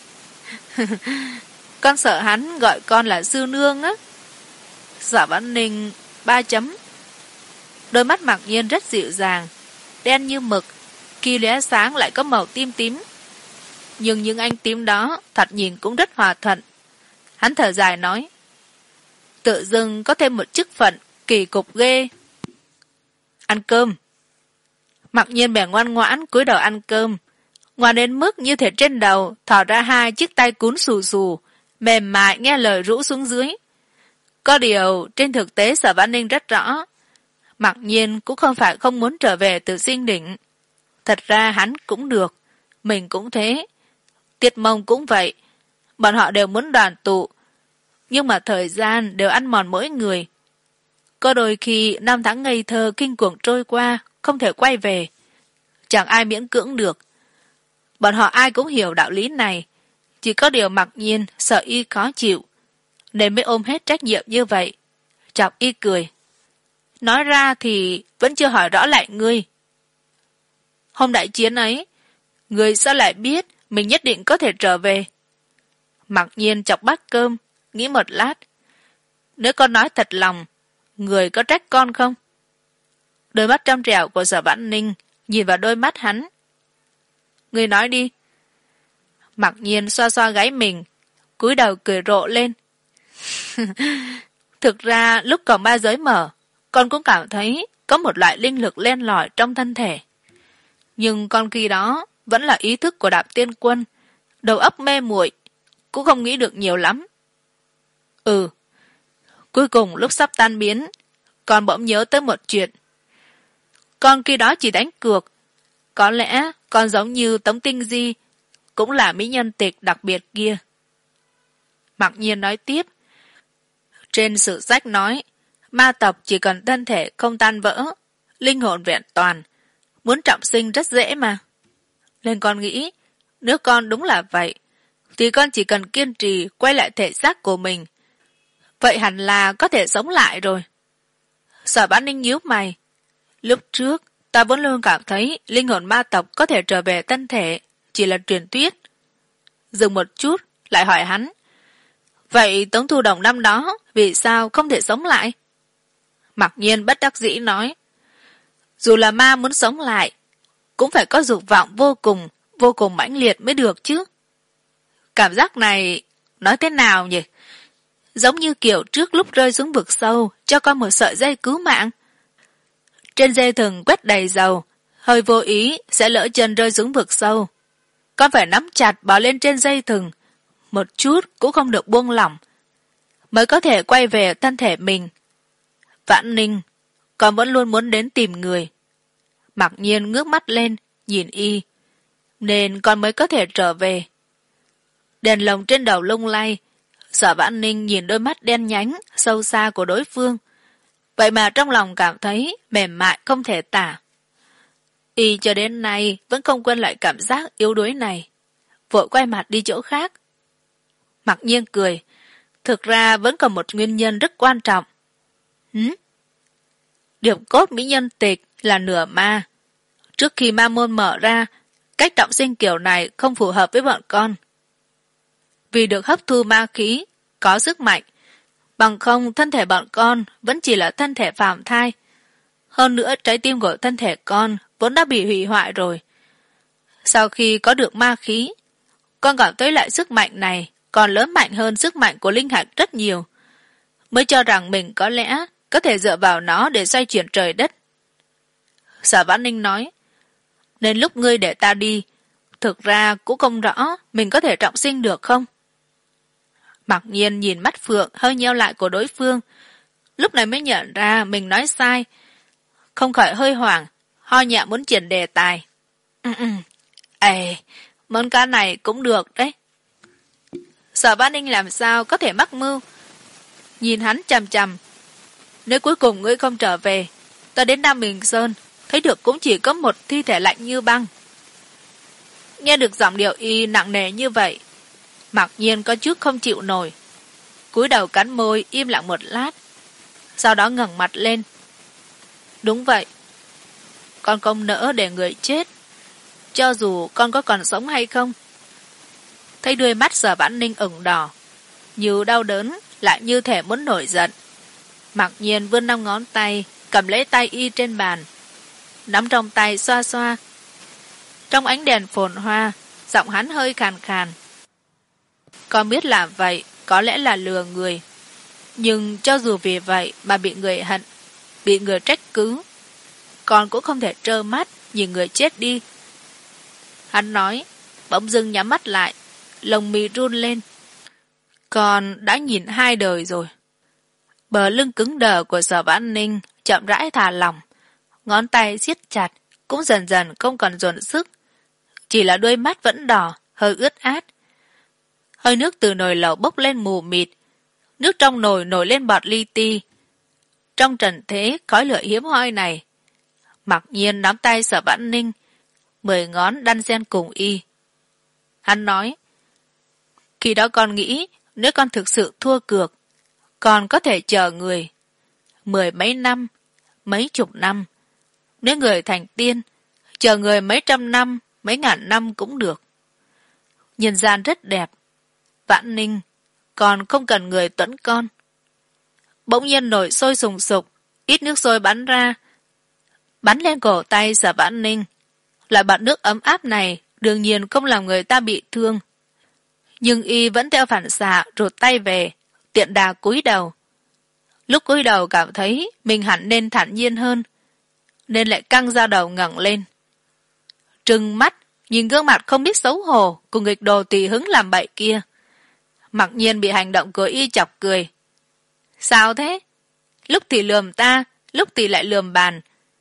Con sợ hắn gọi con là sư nương á. Sở Vãn Ninh ba chấm. Đôi mắt Mặc Nhiên rất dịu dàng, đen như mực, khi lóe sáng lại có màu tím tím. Nhưng những ánh tím đó thật nhìn cũng rất hòa thuận. Hắn thở dài nói, tự dưng có thêm một chức phận kỳ cục ghê. Ăn cơm. Mặc Nhiên bèn ngoan ngoãn cúi đầu ăn cơm, ngoan đến mức như thể trên đầu thò ra hai chiếc tay cún xù xù, mềm mại nghe lời rũ xuống dưới. Có điều trên thực tế Sở Vãn Ninh rất rõ, Mặc Nhiên cũng không phải không muốn trở về Tử Sinh Đỉnh. Thật ra hắn cũng được, mình cũng thế, Tiết Mông cũng vậy. Bọn họ đều muốn đoàn tụ, nhưng mà thời gian đều ăn mòn mỗi người. Có đôi khi năm tháng ngây thơ kinh cuồng trôi qua, không thể quay về. Chẳng ai miễn cưỡng được. Bọn họ ai cũng hiểu đạo lý này. Chỉ có điều Mặc Nhiên sợ y khó chịu, nên mới ôm hết trách nhiệm như vậy. Chọc y cười. Nói ra thì vẫn chưa hỏi rõ lại ngươi. Hôm đại chiến ấy, ngươi sao lại biết mình nhất định có thể trở về? Mặc Nhiên chọc bát cơm, nghĩ một lát. Nếu con nói thật lòng, người có trách con không? Đôi mắt trong trẻo của Sở Vãn Ninh nhìn vào đôi mắt hắn. Ngươi nói đi. Mặc nhiên xoa xoa gáy mình, cúi đầu cười rộ lên. Thực ra lúc cổng ba giới mở, con cũng cảm thấy có một loại linh lực len lỏi trong thân thể. Nhưng con khi đó vẫn là ý thức của Đạp Tiên Quân, đầu óc mê muội, cũng không nghĩ được nhiều lắm. Ừ. Cuối cùng lúc sắp tan biến, con bỗng nhớ tới một chuyện. Con khi đó chỉ đánh cược. Có lẽ con giống như Tống Tinh Di, cũng là mỹ nhân tịch đặc biệt kia. Mặc nhiên nói tiếp. Trên sử sách nói, ma tộc chỉ cần thân thể không tan vỡ, linh hồn vẹn toàn, muốn trọng sinh rất dễ mà. Nên con nghĩ, nếu con đúng là vậy, thì con chỉ cần kiên trì quay lại thể xác của mình. Vậy hẳn là có thể sống lại rồi. Sở Vãn Ninh nhíu mày. Lúc trước, ta vẫn luôn cảm thấy linh hồn ma tộc có thể trở về thân thể, chỉ là truyền thuyết. Dừng một chút, lại hỏi hắn. Vậy Tống Thu Đồng năm đó, vì sao không thể sống lại? Mặc nhiên bất đắc dĩ nói. Dù là ma muốn sống lại, cũng phải có dục vọng vô cùng, vô cùng mãnh liệt mới được chứ. Cảm giác này, nói thế nào nhỉ? Giống như kiểu trước lúc rơi xuống vực sâu, cho con một sợi dây cứu mạng. Trên dây thừng quét đầy dầu, hơi vô ý sẽ lỡ chân rơi xuống vực sâu. Con phải nắm chặt bỏ lên trên dây thừng, một chút cũng không được buông lỏng, mới có thể quay về thân thể mình. Vãn Ninh, con vẫn luôn muốn đến tìm người. Mặc nhiên ngước mắt lên, nhìn y, nên con mới có thể trở về. Đèn lồng trên đầu lung lay, Sở Vãn Ninh nhìn đôi mắt đen nhánh, sâu xa của đối phương. Vậy mà trong lòng cảm thấy mềm mại không thể tả. Y cho đến nay vẫn không quên lại cảm giác yếu đuối này. Vội quay mặt đi chỗ khác. Mặc nhiên cười. Thực ra vẫn còn một nguyên nhân rất quan trọng. Hứ? Điểm cốt mỹ nhân tịch là nửa ma. Trước khi ma môn mở ra, cách trọng sinh kiểu này không phù hợp với bọn con. Vì được hấp thu ma khí, có sức mạnh, bằng không thân thể bọn con vẫn chỉ là thân thể phàm thai. Hơn nữa trái tim của thân thể con vốn đã bị hủy hoại rồi. Sau khi có được ma khí, con cảm thấy lại sức mạnh này còn lớn mạnh hơn sức mạnh của linh hạch rất nhiều. Mới cho rằng mình có lẽ có thể dựa vào nó để xoay chuyển trời đất. Sở Vãn Ninh nói, nên lúc ngươi để ta đi, thực ra cũng không rõ mình có thể trọng sinh được không? Mặc nhiên nhìn mắt phượng hơi nheo lại của đối phương, lúc này mới nhận ra mình nói sai, không khỏi hơi hoảng, ho nhẹ muốn chuyển đề tài. Ê, món cá này cũng được đấy. Sở Vãn Ninh làm sao có thể mắc mưu, nhìn hắn chằm chằm. Nếu cuối cùng ngươi không trở về, ta đến Nam Bình Sơn thấy được cũng chỉ có một thi thể lạnh như băng. Nghe được giọng điệu y nặng nề như vậy, Mặc nhiên có chút không chịu nổi, cúi đầu cắn môi im lặng một lát, sau đó ngẩng mặt lên. Đúng vậy, con không nỡ để người chết, cho dù con có còn sống hay không. Thấy đuôi mắt Sở Vãn Ninh ửng đỏ, như đau đớn lại như thể muốn nổi giận. Mặc nhiên vươn năm ngón tay cầm lấy tay y trên bàn, nắm trong tay xoa xoa. Trong ánh đèn phồn hoa, giọng hắn hơi khàn khàn. Con biết làm vậy có lẽ là lừa người, nhưng cho dù vì vậy mà bị người hận, bị người trách cứ, con cũng không thể trơ mắt nhìn người chết đi. Hắn nói, bỗng dưng nhắm mắt lại, lồng mi run lên. Con đã nhìn hai đời rồi. Bờ lưng cứng đờ của Sở Vãn Ninh chậm rãi thả lỏng, ngón tay siết chặt, cũng dần dần không còn dồn sức. Chỉ là đôi mắt vẫn đỏ, hơi ướt át. Hơi nước từ nồi lẩu bốc lên mù mịt, nước trong nồi nổi lên bọt li ti. Trong trần thế khói lửa hiếm hoi này, Mặc nhiên nắm tay Sở Vãn Ninh, mười ngón đan xen cùng y. Hắn nói, khi đó con nghĩ nếu con thực sự thua cược, con có thể chờ người mười mấy năm, mấy chục năm. Nếu người thành tiên, chờ người mấy trăm năm, mấy ngàn năm cũng được. Nhân gian rất đẹp. Vãn Ninh, còn không cần người tuẫn con. Bỗng nhiên nổi sôi sùng sục, ít nước sôi bắn ra. bắn lên cổ tay Sở Vãn Ninh. Loại bọt nước ấm áp này đương nhiên không làm người ta bị thương. Nhưng y vẫn theo phản xạ rụt tay về, tiện đà cúi đầu. Lúc cúi đầu cảm thấy mình hẳn nên thản nhiên hơn, nên lại căng ra đầu ngẩng lên. Trừng mắt, nhìn gương mặt không biết xấu hổ cùng nghịch đồ tùy hứng làm bậy kia. Mặc nhiên bị hành động của y chọc cười. Sao thế? Lúc thì lườm ta, lúc thì lại lườm bàn.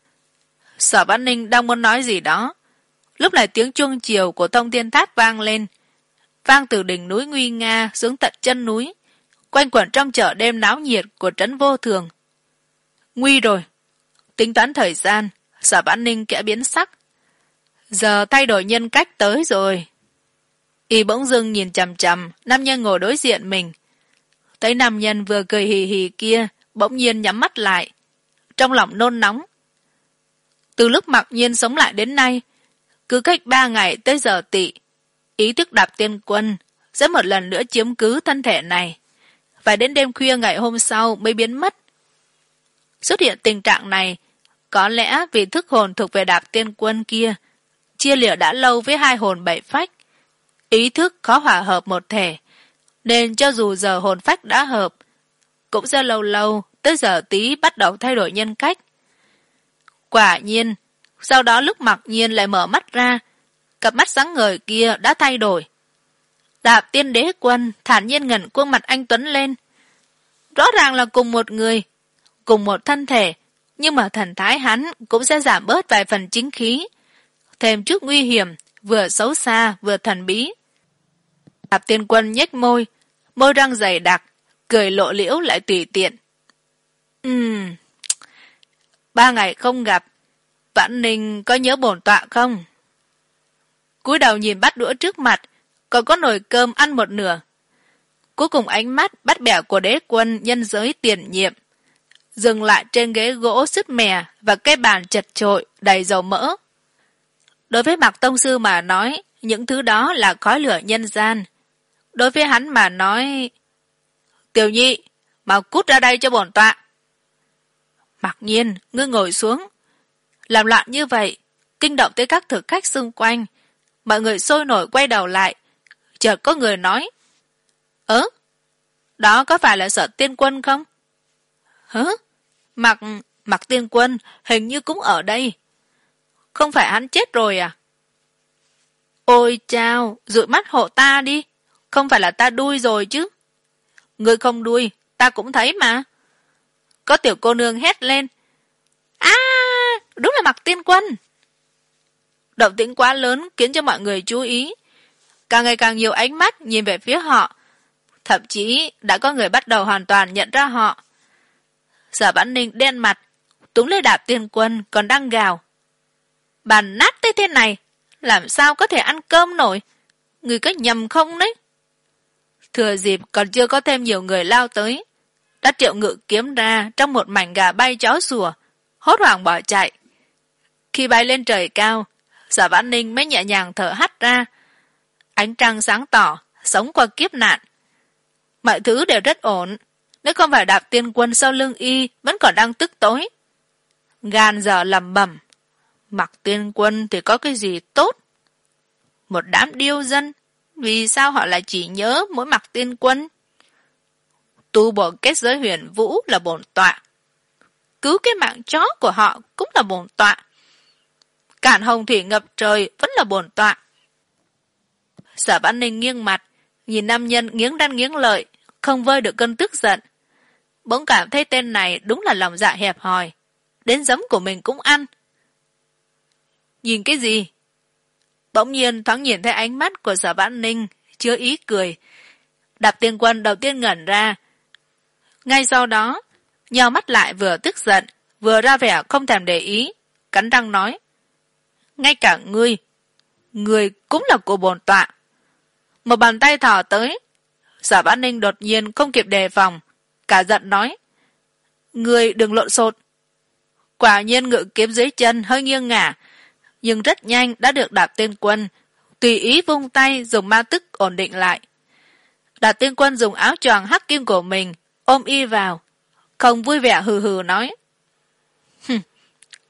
Sở Vãn Ninh đang muốn nói gì đó. Lúc này tiếng chuông chiều của Thông Thiên Tháp vang lên. Vang từ đỉnh núi nguy nga xuống tận chân núi, quanh quẩn trong chợ đêm náo nhiệt của trấn Vô Thường. Nguy rồi. Tính toán thời gian, Sở Vãn Ninh kẽ biến sắc. Giờ thay đổi nhân cách tới rồi. Y bỗng dưng nhìn chằm chằm nam nhân ngồi đối diện mình. Thấy nam nhân vừa cười hì hì kia bỗng nhiên nhắm mắt lại, trong lòng nôn nóng. Từ lúc Mặc Nhiên sống lại đến nay, cứ cách ba ngày tới giờ tỵ, ý thức Đạp Tiên Quân sẽ một lần nữa chiếm cứ thân thể này, và đến đêm khuya ngày hôm sau mới biến mất. Xuất hiện tình trạng này có lẽ vì thức hồn thuộc về Đạp Tiên Quân kia chia lìa đã lâu với hai hồn bảy phách, ý thức khó hòa hợp một thể, nên cho dù giờ hồn phách đã hợp, cũng sẽ lâu lâu tới giờ tí bắt đầu thay đổi nhân cách. Quả nhiên, sau đó lúc Mặc Nhiên lại mở mắt ra, cặp mắt sáng ngời kia đã thay đổi. Đạp Tiên Đế Quân thản nhiên ngẩng khuôn mặt anh tuấn lên. Rõ ràng là cùng một người, cùng một thân thể, nhưng mà thần thái hắn cũng sẽ giảm bớt vài phần chính khí, thêm chút nguy hiểm, vừa xấu xa vừa thần bí. Đạp Tiên Quân nhếch môi, môi răng dày đặc, cười lộ liễu lại tùy tiện. Ừm, ba ngày không gặp, Vãn Ninh có nhớ bổn tọa không? Cúi đầu nhìn bát đũa trước mặt, còn có nồi cơm ăn một nửa. Cuối cùng ánh mắt bắt bẻ của Đế Quân nhân giới tiền nhiệm dừng lại trên ghế gỗ sứt mè và cái bàn chật chội đầy dầu mỡ. Đối với Mạc Tông Sư mà nói, những thứ đó là khói lửa nhân gian. Đối với hắn mà nói, Tiểu Nhi, mau cút ra đây cho bổn tọa. Mặc Nhiên, ngươi ngồi xuống. Làm loạn như vậy, kinh động tới các thực khách xung quanh. Mọi người sôi nổi quay đầu lại. Chợt có người nói, Ớ, đó có phải là Sở Tiên Quân không? Hứ, Mặc, Mặc Tiên Quân hình như cũng ở đây. Không phải hắn chết rồi à? Ôi chao, dụi mắt hộ ta đi. Không phải là ta đuôi rồi chứ? Ngươi không đuôi, ta cũng thấy mà. Có tiểu cô nương hét lên. À, đúng là Mặc Tiên Quân. Động tĩnh quá lớn khiến cho mọi người chú ý. Càng ngày càng nhiều ánh mắt nhìn về phía họ. Thậm chí đã có người bắt đầu hoàn toàn nhận ra họ. Sở Vãn Ninh đen mặt, túm lấy Đạp Tiên Quân còn đang gào. Bàn nát tới thế này, làm sao có thể ăn cơm nổi? Người có nhầm không đấy? Thừa dịp còn chưa có thêm nhiều người lao tới, đã Triệu Ngự kiếm ra trong một mảnh gà bay chó sủa, hốt hoảng bỏ chạy. Khi bay lên trời cao, Sở Vãn Ninh mới nhẹ nhàng thở hắt ra. Ánh trăng sáng tỏ, sống qua kiếp nạn. Mọi thứ đều rất ổn, nếu không phải Đạp Tiên Quân sau lưng y vẫn còn đang tức tối. Gan giờ lầm bầm, Mặc Tiên Quân thì có cái gì tốt? Một đám điêu dân, vì sao họ lại chỉ nhớ mỗi Mặc Tiên Quân? Tu bổ kết giới huyền vũ là bổn tọa. Cứu cái mạng chó của họ cũng là bổn tọa. Cản hồng thủy ngập trời vẫn là bổn tọa. Sở Vãn Ninh nghiêng mặt, nhìn nam nhân nghiến răng nghiến lợi, không vơi được cơn tức giận. Bỗng cảm thấy tên này đúng là lòng dạ hẹp hòi, đến giấm của mình cũng ăn. Nhìn cái gì? Bỗng nhiên thoáng nhìn thấy ánh mắt của Sở Vãn Ninh chứa ý cười. Đạp Tiên Quân đầu tiên ngẩn ra. Ngay sau đó, nheo mắt lại vừa tức giận, vừa ra vẻ không thèm để ý, cắn răng nói. Ngay cả ngươi, ngươi cũng là của bổn tọa. Một bàn tay thò tới. Sở Vãn Ninh đột nhiên không kịp đề phòng, cả giận nói. Ngươi đừng lộn xộn. Quả nhiên ngự kiếm dưới chân hơi nghiêng ngả, nhưng rất nhanh đã được Đạp Tiên Quân tùy ý vung tay dùng ma tức ổn định lại. Đạp Tiên Quân dùng áo choàng hắc kim của mình ôm y vào, không vui vẻ hừ hừ nói.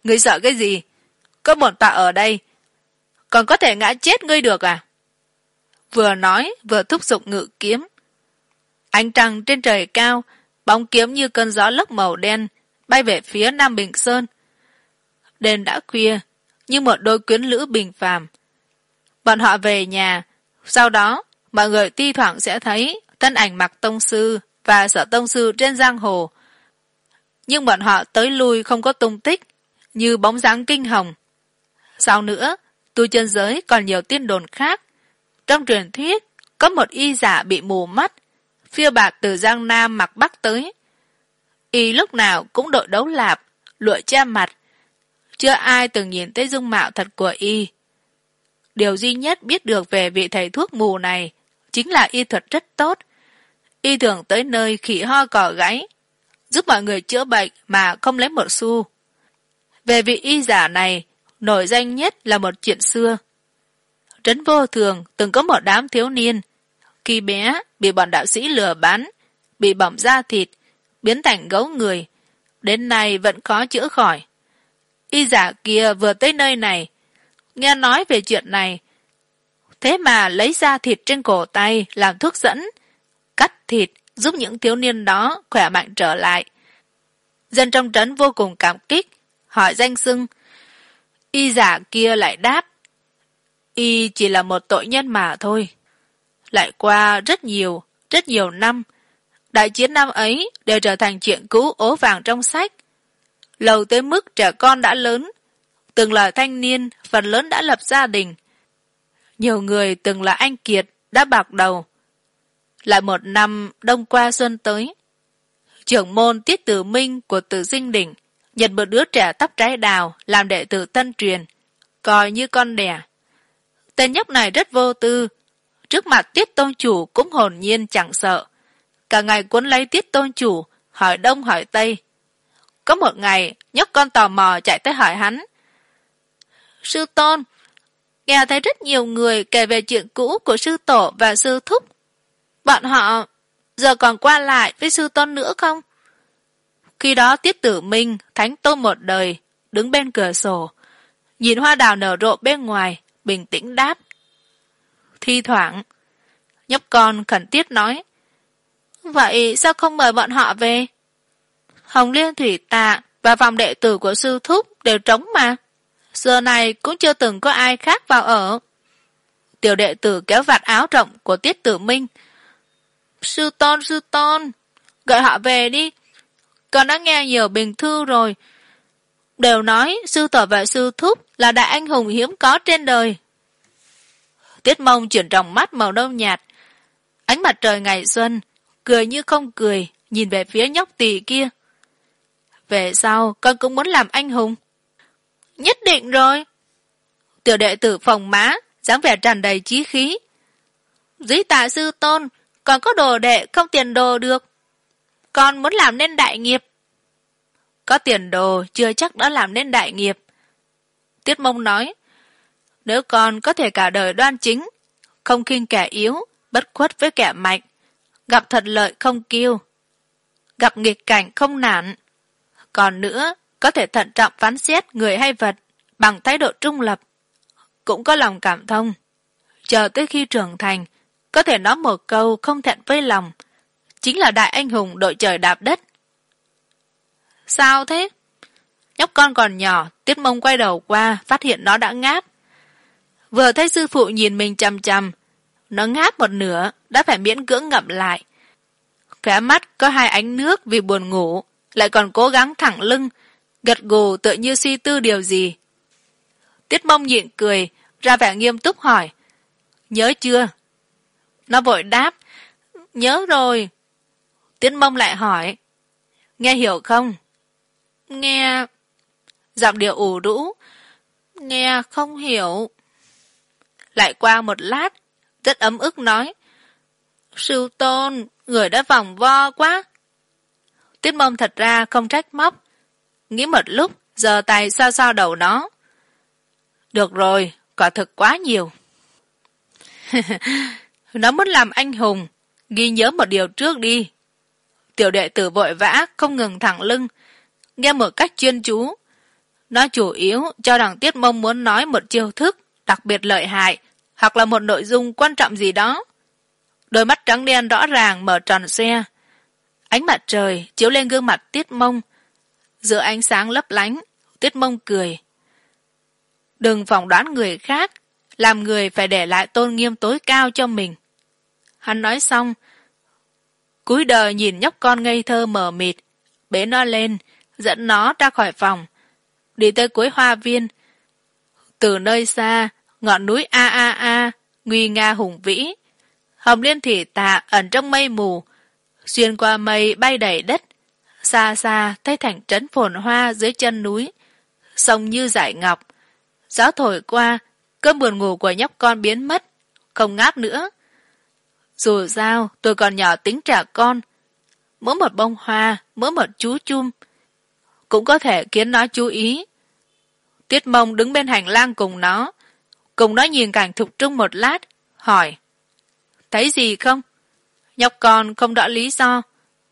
Ngươi sợ cái gì? Có bổn tọa ở đây, còn có thể ngã chết ngươi được à? Vừa nói, vừa thúc giục ngự kiếm. Ánh trăng trên trời cao, bóng kiếm như cơn gió lốc màu đen, bay về phía Nam Bình Sơn. Đêm đã khuya, như một đôi quyến lữ bình phàm. Bọn họ về nhà, sau đó, mọi người thi thoảng sẽ thấy thân ảnh Mạc tông sư và Sở tông sư trên giang hồ. Nhưng bọn họ tới lui không có tung tích, như bóng dáng kinh hồng. Sau nữa, tu chân giới còn nhiều tin đồn khác. Trong truyền thuyết, có một y giả bị mù mắt, phiêu bạt từ Giang Nam mặc Bắc tới. Y lúc nào cũng đội đấu lạp, lụa che mặt. Chưa ai từng nhìn thấy dung mạo thật của y. Điều duy nhất biết được về vị thầy thuốc mù này chính là y thuật rất tốt. Y thường tới nơi khỉ ho cỏ gáy, giúp mọi người chữa bệnh mà không lấy một xu. Về vị y giả này, nổi danh nhất là một chuyện xưa. Trấn Vô Thường từng có một đám thiếu niên. Khi bé, bị bọn đạo sĩ lừa bán, bị bỏng da thịt, biến thành gấu người. Đến nay vẫn khó chữa khỏi. Y giả kia vừa tới nơi này, nghe nói về chuyện này. Thế mà lấy da thịt trên cổ tay làm thuốc dẫn, cắt thịt giúp những thiếu niên đó khỏe mạnh trở lại. Dân trong trấn vô cùng cảm kích, hỏi danh xưng. Y giả kia lại đáp, y chỉ là một tội nhân mà thôi. Lại qua rất nhiều, rất nhiều năm, đại chiến năm ấy đều trở thành chuyện cũ ố vàng trong sách. Lâu tới mức trẻ con đã lớn, từng là thanh niên, phần lớn đã lập gia đình. Nhiều người từng là anh kiệt, đã bạc đầu. Lại một năm đông qua xuân tới, trưởng môn Tiết Tử Minh của Tử Dinh Đỉnh nhận một đứa trẻ tóc trái đào làm đệ tử tân truyền, coi như con đẻ. Tên nhóc này rất vô tư, trước mặt Tiết tôn chủ cũng hồn nhiên chẳng sợ, cả ngày cuốn lấy Tiết tôn chủ, hỏi đông hỏi tây. Có một ngày, nhóc con tò mò chạy tới hỏi hắn. Sư tôn, nghe thấy rất nhiều người kể về chuyện cũ của sư tổ và sư thúc. Bọn họ giờ còn qua lại với sư tôn nữa không? Khi đó Tiết Tử Minh, thánh tôn một đời, đứng bên cửa sổ, nhìn hoa đào nở rộ bên ngoài, bình tĩnh đáp. Thi thoảng, nhóc con khẩn thiết nói. Vậy sao không mời bọn họ về? Hồng Liên Thủy Tạ và phòng đệ tử của sư thúc đều trống mà. Giờ này cũng chưa từng có ai khác vào ở. Tiểu đệ tử kéo vạt áo rộng của Tiết Tử Minh. Sư tôn, sư tôn, gọi họ về đi. Con đã nghe nhiều bình thư rồi. Đều nói sư tổ và sư thúc là đại anh hùng hiếm có trên đời. Tiết Mông chuyển tròng mắt màu nâu nhạt. Ánh mặt trời ngày xuân, cười như không cười, nhìn về phía nhóc tỳ kia. Về sau, con cũng muốn làm anh hùng. Nhất định rồi. Tiểu đệ tử Phòng Mã, dáng vẻ tràn đầy chí khí. Dưới tạ sư tôn, còn có đồ đệ không tiền đồ được. Con muốn làm nên đại nghiệp. Có tiền đồ chưa chắc đã làm nên đại nghiệp. Tiết Mông nói, nếu con có thể cả đời đoan chính, không khinh kẻ yếu, bất khuất với kẻ mạnh, gặp thuận lợi không kiêu, gặp nghịch cảnh không nản, còn nữa có thể thận trọng phán xét người hay vật bằng thái độ trung lập, cũng có lòng cảm thông, chờ tới khi trưởng thành có thể nói một câu không thẹn với lòng, chính là đại anh hùng đội trời đạp đất. Sao thế? Nhóc con còn nhỏ, Tiết Mông quay đầu qua, phát hiện nó đã ngáp. Vừa thấy sư phụ nhìn mình chằm chằm, nó ngáp một nửa, đã phải miễn cưỡng ngậm lại. Khóe mắt có hai ánh nước vì buồn ngủ, lại còn cố gắng thẳng lưng, gật gù tựa như suy tư điều gì. Tiết Mông nhịn cười, ra vẻ nghiêm túc hỏi, nhớ chưa? Nó vội đáp, nhớ rồi. Tiết Mông lại hỏi, nghe hiểu không? Nghe... Giọng điệu ủ rũ, nghe không hiểu. Lại qua một lát, rất ấm ức nói, sư tôn, người đã vòng vo quá. Tiết Mông thật ra không trách móc, nghĩ một lúc, giơ tay xoa xoa đầu nó. Được rồi, quả thực quá nhiều. Nó muốn làm anh hùng, ghi nhớ một điều trước đi. Tiểu đệ tử vội vã, không ngừng thẳng lưng, nghe một cách chuyên chú. Nó chủ yếu cho rằng Tiết Mông muốn nói một chiêu thức đặc biệt lợi hại hoặc là một nội dung quan trọng gì đó. Đôi mắt trắng đen rõ ràng mở tròn xoe. Ánh mặt trời chiếu lên gương mặt Tiết Mông. Giữa ánh sáng lấp lánh, Tiết Mông cười. Đừng phỏng đoán người khác, làm người phải để lại tôn nghiêm tối cao cho mình. Hắn nói xong, cúi đời nhìn nhóc con ngây thơ mờ mịt, bế nó lên, dẫn nó ra khỏi phòng, đi tới cuối hoa viên. Từ nơi xa, ngọn núi a a a nguy nga hùng vĩ, hồng liên thủy tạ ẩn trong mây mù, xuyên qua mây bay đầy đất, xa xa thấy thành trấn phồn hoa dưới chân núi, sông như dải ngọc. Gió thổi qua, cơn buồn ngủ của nhóc con biến mất, không ngáp nữa. Dù sao, tôi còn nhỏ tính trẻ con, mỗi một bông hoa, mỗi một chú chum cũng có thể khiến nó chú ý. Tiết Mông đứng bên hành lang cùng nó, cùng nó nhìn cảnh Thục Trung một lát, hỏi: thấy gì không? Nhóc con không rõ lý do.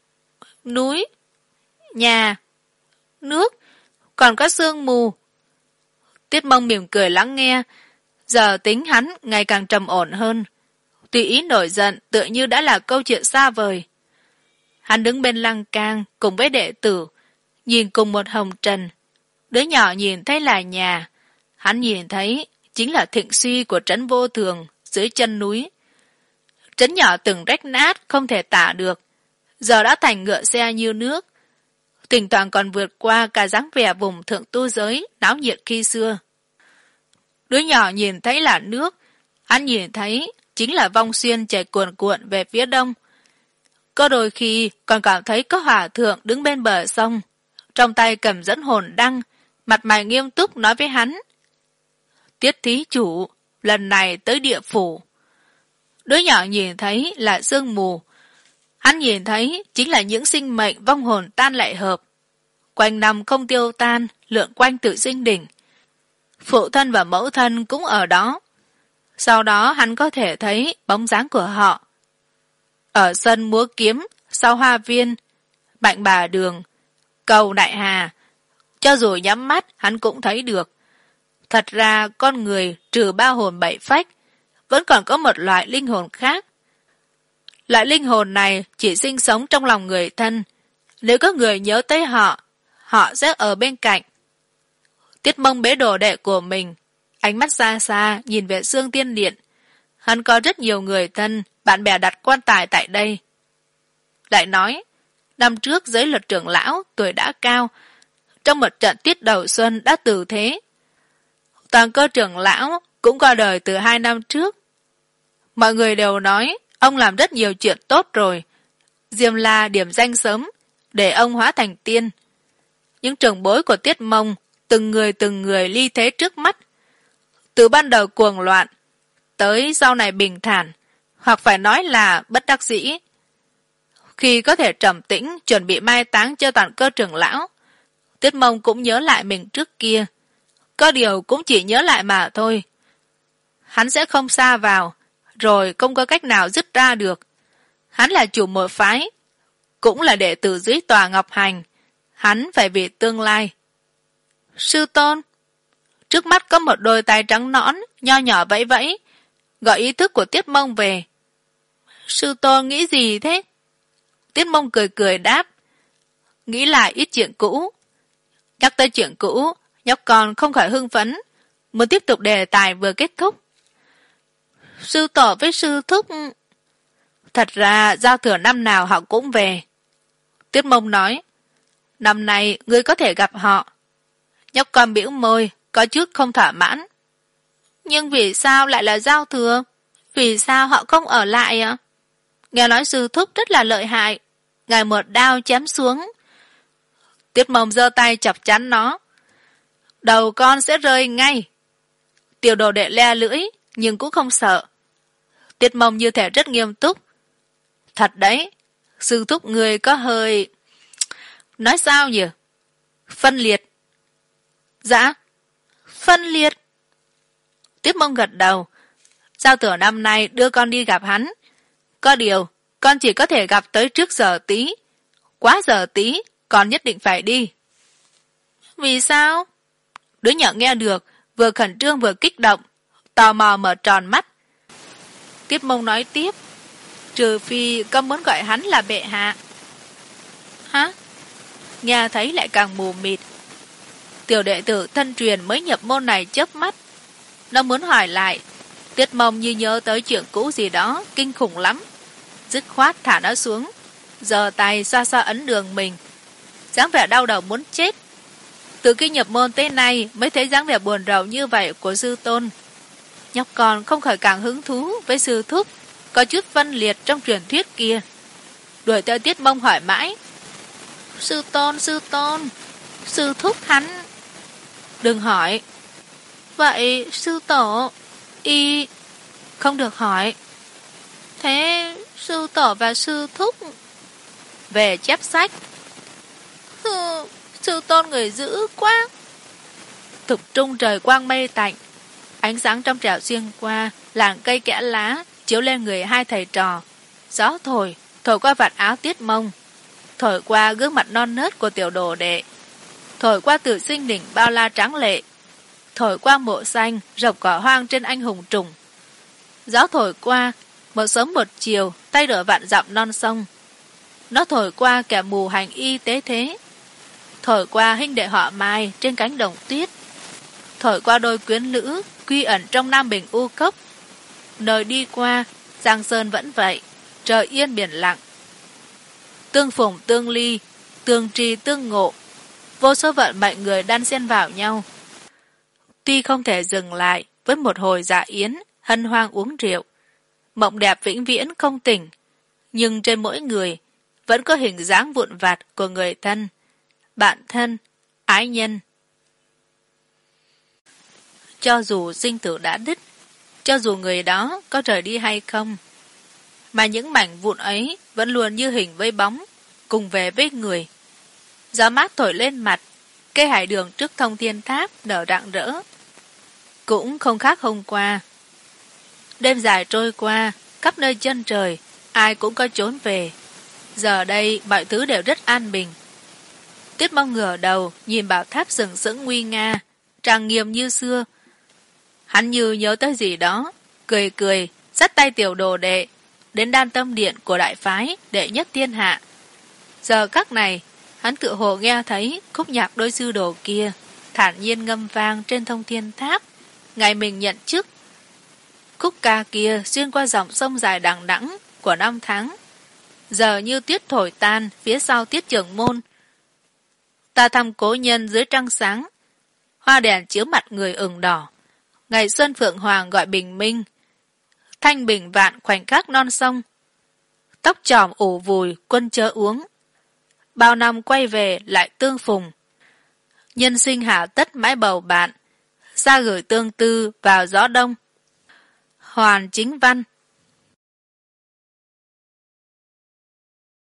Núi, nhà, nước, còn có sương mù. Tiết Mông mỉm cười lắng nghe. Giờ tính hắn ngày càng trầm ổn hơn. Tùy ý nổi giận tựa như đã là câu chuyện xa vời. Hắn đứng bên lăng can cùng với đệ tử, nhìn cùng một hồng trần. Đứa nhỏ nhìn thấy là nhà, hắn nhìn thấy chính là thịnh suy của trấn vô thường dưới chân núi. Trấn nhỏ từng rách nát không thể tả được, giờ đã thành ngựa xe như nước, thỉnh thoảng còn vượt qua cả dáng vẻ vùng thượng tu giới náo nhiệt khi xưa. Đứa nhỏ nhìn thấy là nước, hắn nhìn thấy chính là vong xuyên chảy cuồn cuộn về phía đông. Có đôi khi còn cảm thấy có hòa thượng đứng bên bờ sông, trong tay cầm dẫn hồn đăng, mặt mày nghiêm túc nói với hắn: Tiết thí chủ, lần này tới địa phủ. Đứa nhỏ nhìn thấy là sương mù, hắn nhìn thấy chính là những sinh mệnh vong hồn tan lại hợp, quanh năm không tiêu tan, lượn quanh tự sinh đỉnh. Phụ thân và mẫu thân cũng ở đó. Sau đó hắn có thể thấy bóng dáng của họ. Ở sân múa kiếm, sau hoa viên, Mạnh Bà Đường, cầu Đại Hà, cho dù nhắm mắt hắn cũng thấy được. Thật ra con người trừ ba hồn bảy phách, vẫn còn có một loại linh hồn khác. Loại linh hồn này chỉ sinh sống trong lòng người thân. Nếu có người nhớ tới họ, họ sẽ ở bên cạnh. Tiết Mông bế đồ đệ của mình, ánh mắt xa xa nhìn về Xương Tiên Điện. Hắn có rất nhiều người thân, bạn bè đặt quan tài tại đây. Lại nói, năm trước giới luật trưởng lão tuổi đã cao, trong một trận tiết đầu xuân đã từ thế. Toàn Cơ trưởng lão cũng qua đời từ hai năm trước. Mọi người đều nói ông làm rất nhiều chuyện tốt rồi. Diêm La điểm danh sớm để ông hóa thành tiên. Những trưởng bối của Tiết Mông từng người từng người ly thế trước mắt. Từ ban đầu cuồng loạn tới sau này bình thản, hoặc phải nói là bất đắc dĩ. Khi có thể trầm tĩnh chuẩn bị mai táng cho Toàn Cơ trưởng lão, Tiết Mông cũng nhớ lại mình trước kia. Có điều cũng chỉ nhớ lại mà thôi. Hắn sẽ không xa vào, rồi không có cách nào dứt ra được. Hắn là chủ một phái, cũng là đệ tử dưới tòa Ngọc Hành. Hắn phải vì tương lai. Sư tôn. Trước mắt có một đôi tay trắng nõn, nho nhỏ vẫy vẫy, gọi ý thức của Tiết Mông về. Sư tôn nghĩ gì thế? Tiết Mông cười cười đáp. Nghĩ lại ít chuyện cũ. Nhắc tới chuyện cũ, nhóc con không khỏi hưng phấn, muốn tiếp tục đề tài vừa kết thúc. Sư tổ với sư thúc... Thật ra giao thừa năm nào họ cũng về. Tiết Mông nói, năm nay ngươi có thể gặp họ. Nhóc con bĩu môi, có chút không thỏa mãn. Nhưng vì sao lại là giao thừa? Vì sao họ không ở lại ạ? Nghe nói sư thúc rất là lợi hại, ngài một đao chém xuống. Tiết Mông giơ tay chọc chắn nó. Đầu con sẽ rơi ngay. Tiểu đồ đệ le lưỡi, nhưng cũng không sợ. Tiết Mông như thể rất nghiêm túc. Thật đấy, sư thúc người có hơi... Nói sao nhỉ? Phân liệt. Dạ, phân liệt. Tiết Mông gật đầu. Giao thừa năm nay đưa con đi gặp hắn. Có điều, con chỉ có thể gặp tới trước giờ tí. Quá giờ tí, con nhất định phải đi. Vì sao? Đứa nhỏ nghe được, vừa khẩn trương vừa kích động, tò mò mở tròn mắt. Tiết Mông nói tiếp, trừ phi con muốn gọi hắn là bệ hạ. Hả? Nghe thấy lại càng mù mịt. Tiểu đệ tử thân truyền mới nhập môn này chớp mắt. Nó muốn hỏi lại, Tiết Mông như nhớ tới chuyện cũ gì đó, kinh khủng lắm. Dứt khoát thả nó xuống, giơ tay xoa xoa ấn đường mình. Dáng vẻ đau đầu muốn chết. Từ khi nhập môn tới nay mới thấy dáng vẻ buồn rầu như vậy của sư tôn. Nhóc con không khỏi càng hứng thú với sư thúc, có chút phân liệt trong truyền thuyết kia. Đuổi theo Tiết Mông hỏi mãi, sư tôn, sư tôn, sư thúc hắn. Đừng hỏi. Vậy sư tổ, y... Không được hỏi. Thế sư tổ và sư thúc về chép sách. Hừ, sư tôn người dữ quá. Thực trung trời quang mây tạnh, ánh sáng trong trẻo xuyên qua làng cây kẽ lá chiếu lên người hai thầy trò. Gió thổi, thổi qua vạt áo Tiết Mông, thổi qua gương mặt non nớt của tiểu đồ đệ, thổi qua tử sinh đỉnh bao la tráng lệ, thổi qua mộ xanh rộng cỏ hoang trên anh hùng trùng. Gió thổi qua một sớm một chiều tay đỡ vạn dặm non sông. Nó thổi qua kẻ mù hành y tế thế, thổi qua huynh đệ họ Mai trên cánh đồng tuyết, thổi qua đôi quyến lữ quy ẩn trong Nam Bình U Cốc. Nơi đi qua, Giang Sơn vẫn vậy, trời yên biển lặng. Tương phùng tương ly, tương tri tương ngộ, vô số vận mệnh người đan xen vào nhau. Tuy không thể dừng lại với một hồi dạ yến, hân hoang uống rượu, mộng đẹp vĩnh viễn không tỉnh, nhưng trên mỗi người vẫn có hình dáng vụn vặt của người thân, bạn thân, ái nhân. Cho dù sinh tử đã đứt, cho dù người đó có rời đi hay không, mà những mảnh vụn ấy vẫn luôn như hình với bóng, cùng về với người. Gió mát thổi lên mặt, cây hải đường trước Thông Thiên Tháp nở rạng rỡ. Cũng không khác hôm qua. Đêm dài trôi qua, khắp nơi chân trời, ai cũng có trốn về. Giờ đây mọi thứ đều rất an bình. Tiết Mông ngửa đầu nhìn bảo tháp sừng sững nguy nga, trang nghiêm như xưa. Hắn như nhớ tới gì đó, cười cười, dắt tay tiểu đồ đệ đến Đan Tâm Điện của đại phái đệ nhất thiên hạ. Giờ khắc này, hắn tự hồ nghe thấy khúc nhạc đôi sư đồ kia thản nhiên ngâm vang trên Thông Thiên Tháp ngày mình nhận chức. Khúc ca kia xuyên qua dòng sông dài đằng đẵng của năm tháng, giờ như tuyết thổi tan phía sau Tiết Trưởng Môn. Ta thăm cố nhân dưới trăng sáng, hoa đèn chiếu mặt người ửng đỏ. Ngày xuân phượng hoàng gọi bình minh, thanh bình vạn khoảnh khắc non sông. Tóc tròm ủ vùi quân chớ uống, bao năm quay về lại tương phùng. Nhân sinh hảo tất mãi bầu bạn, xa gửi tương tư vào gió đông. Hoàn Chính Văn.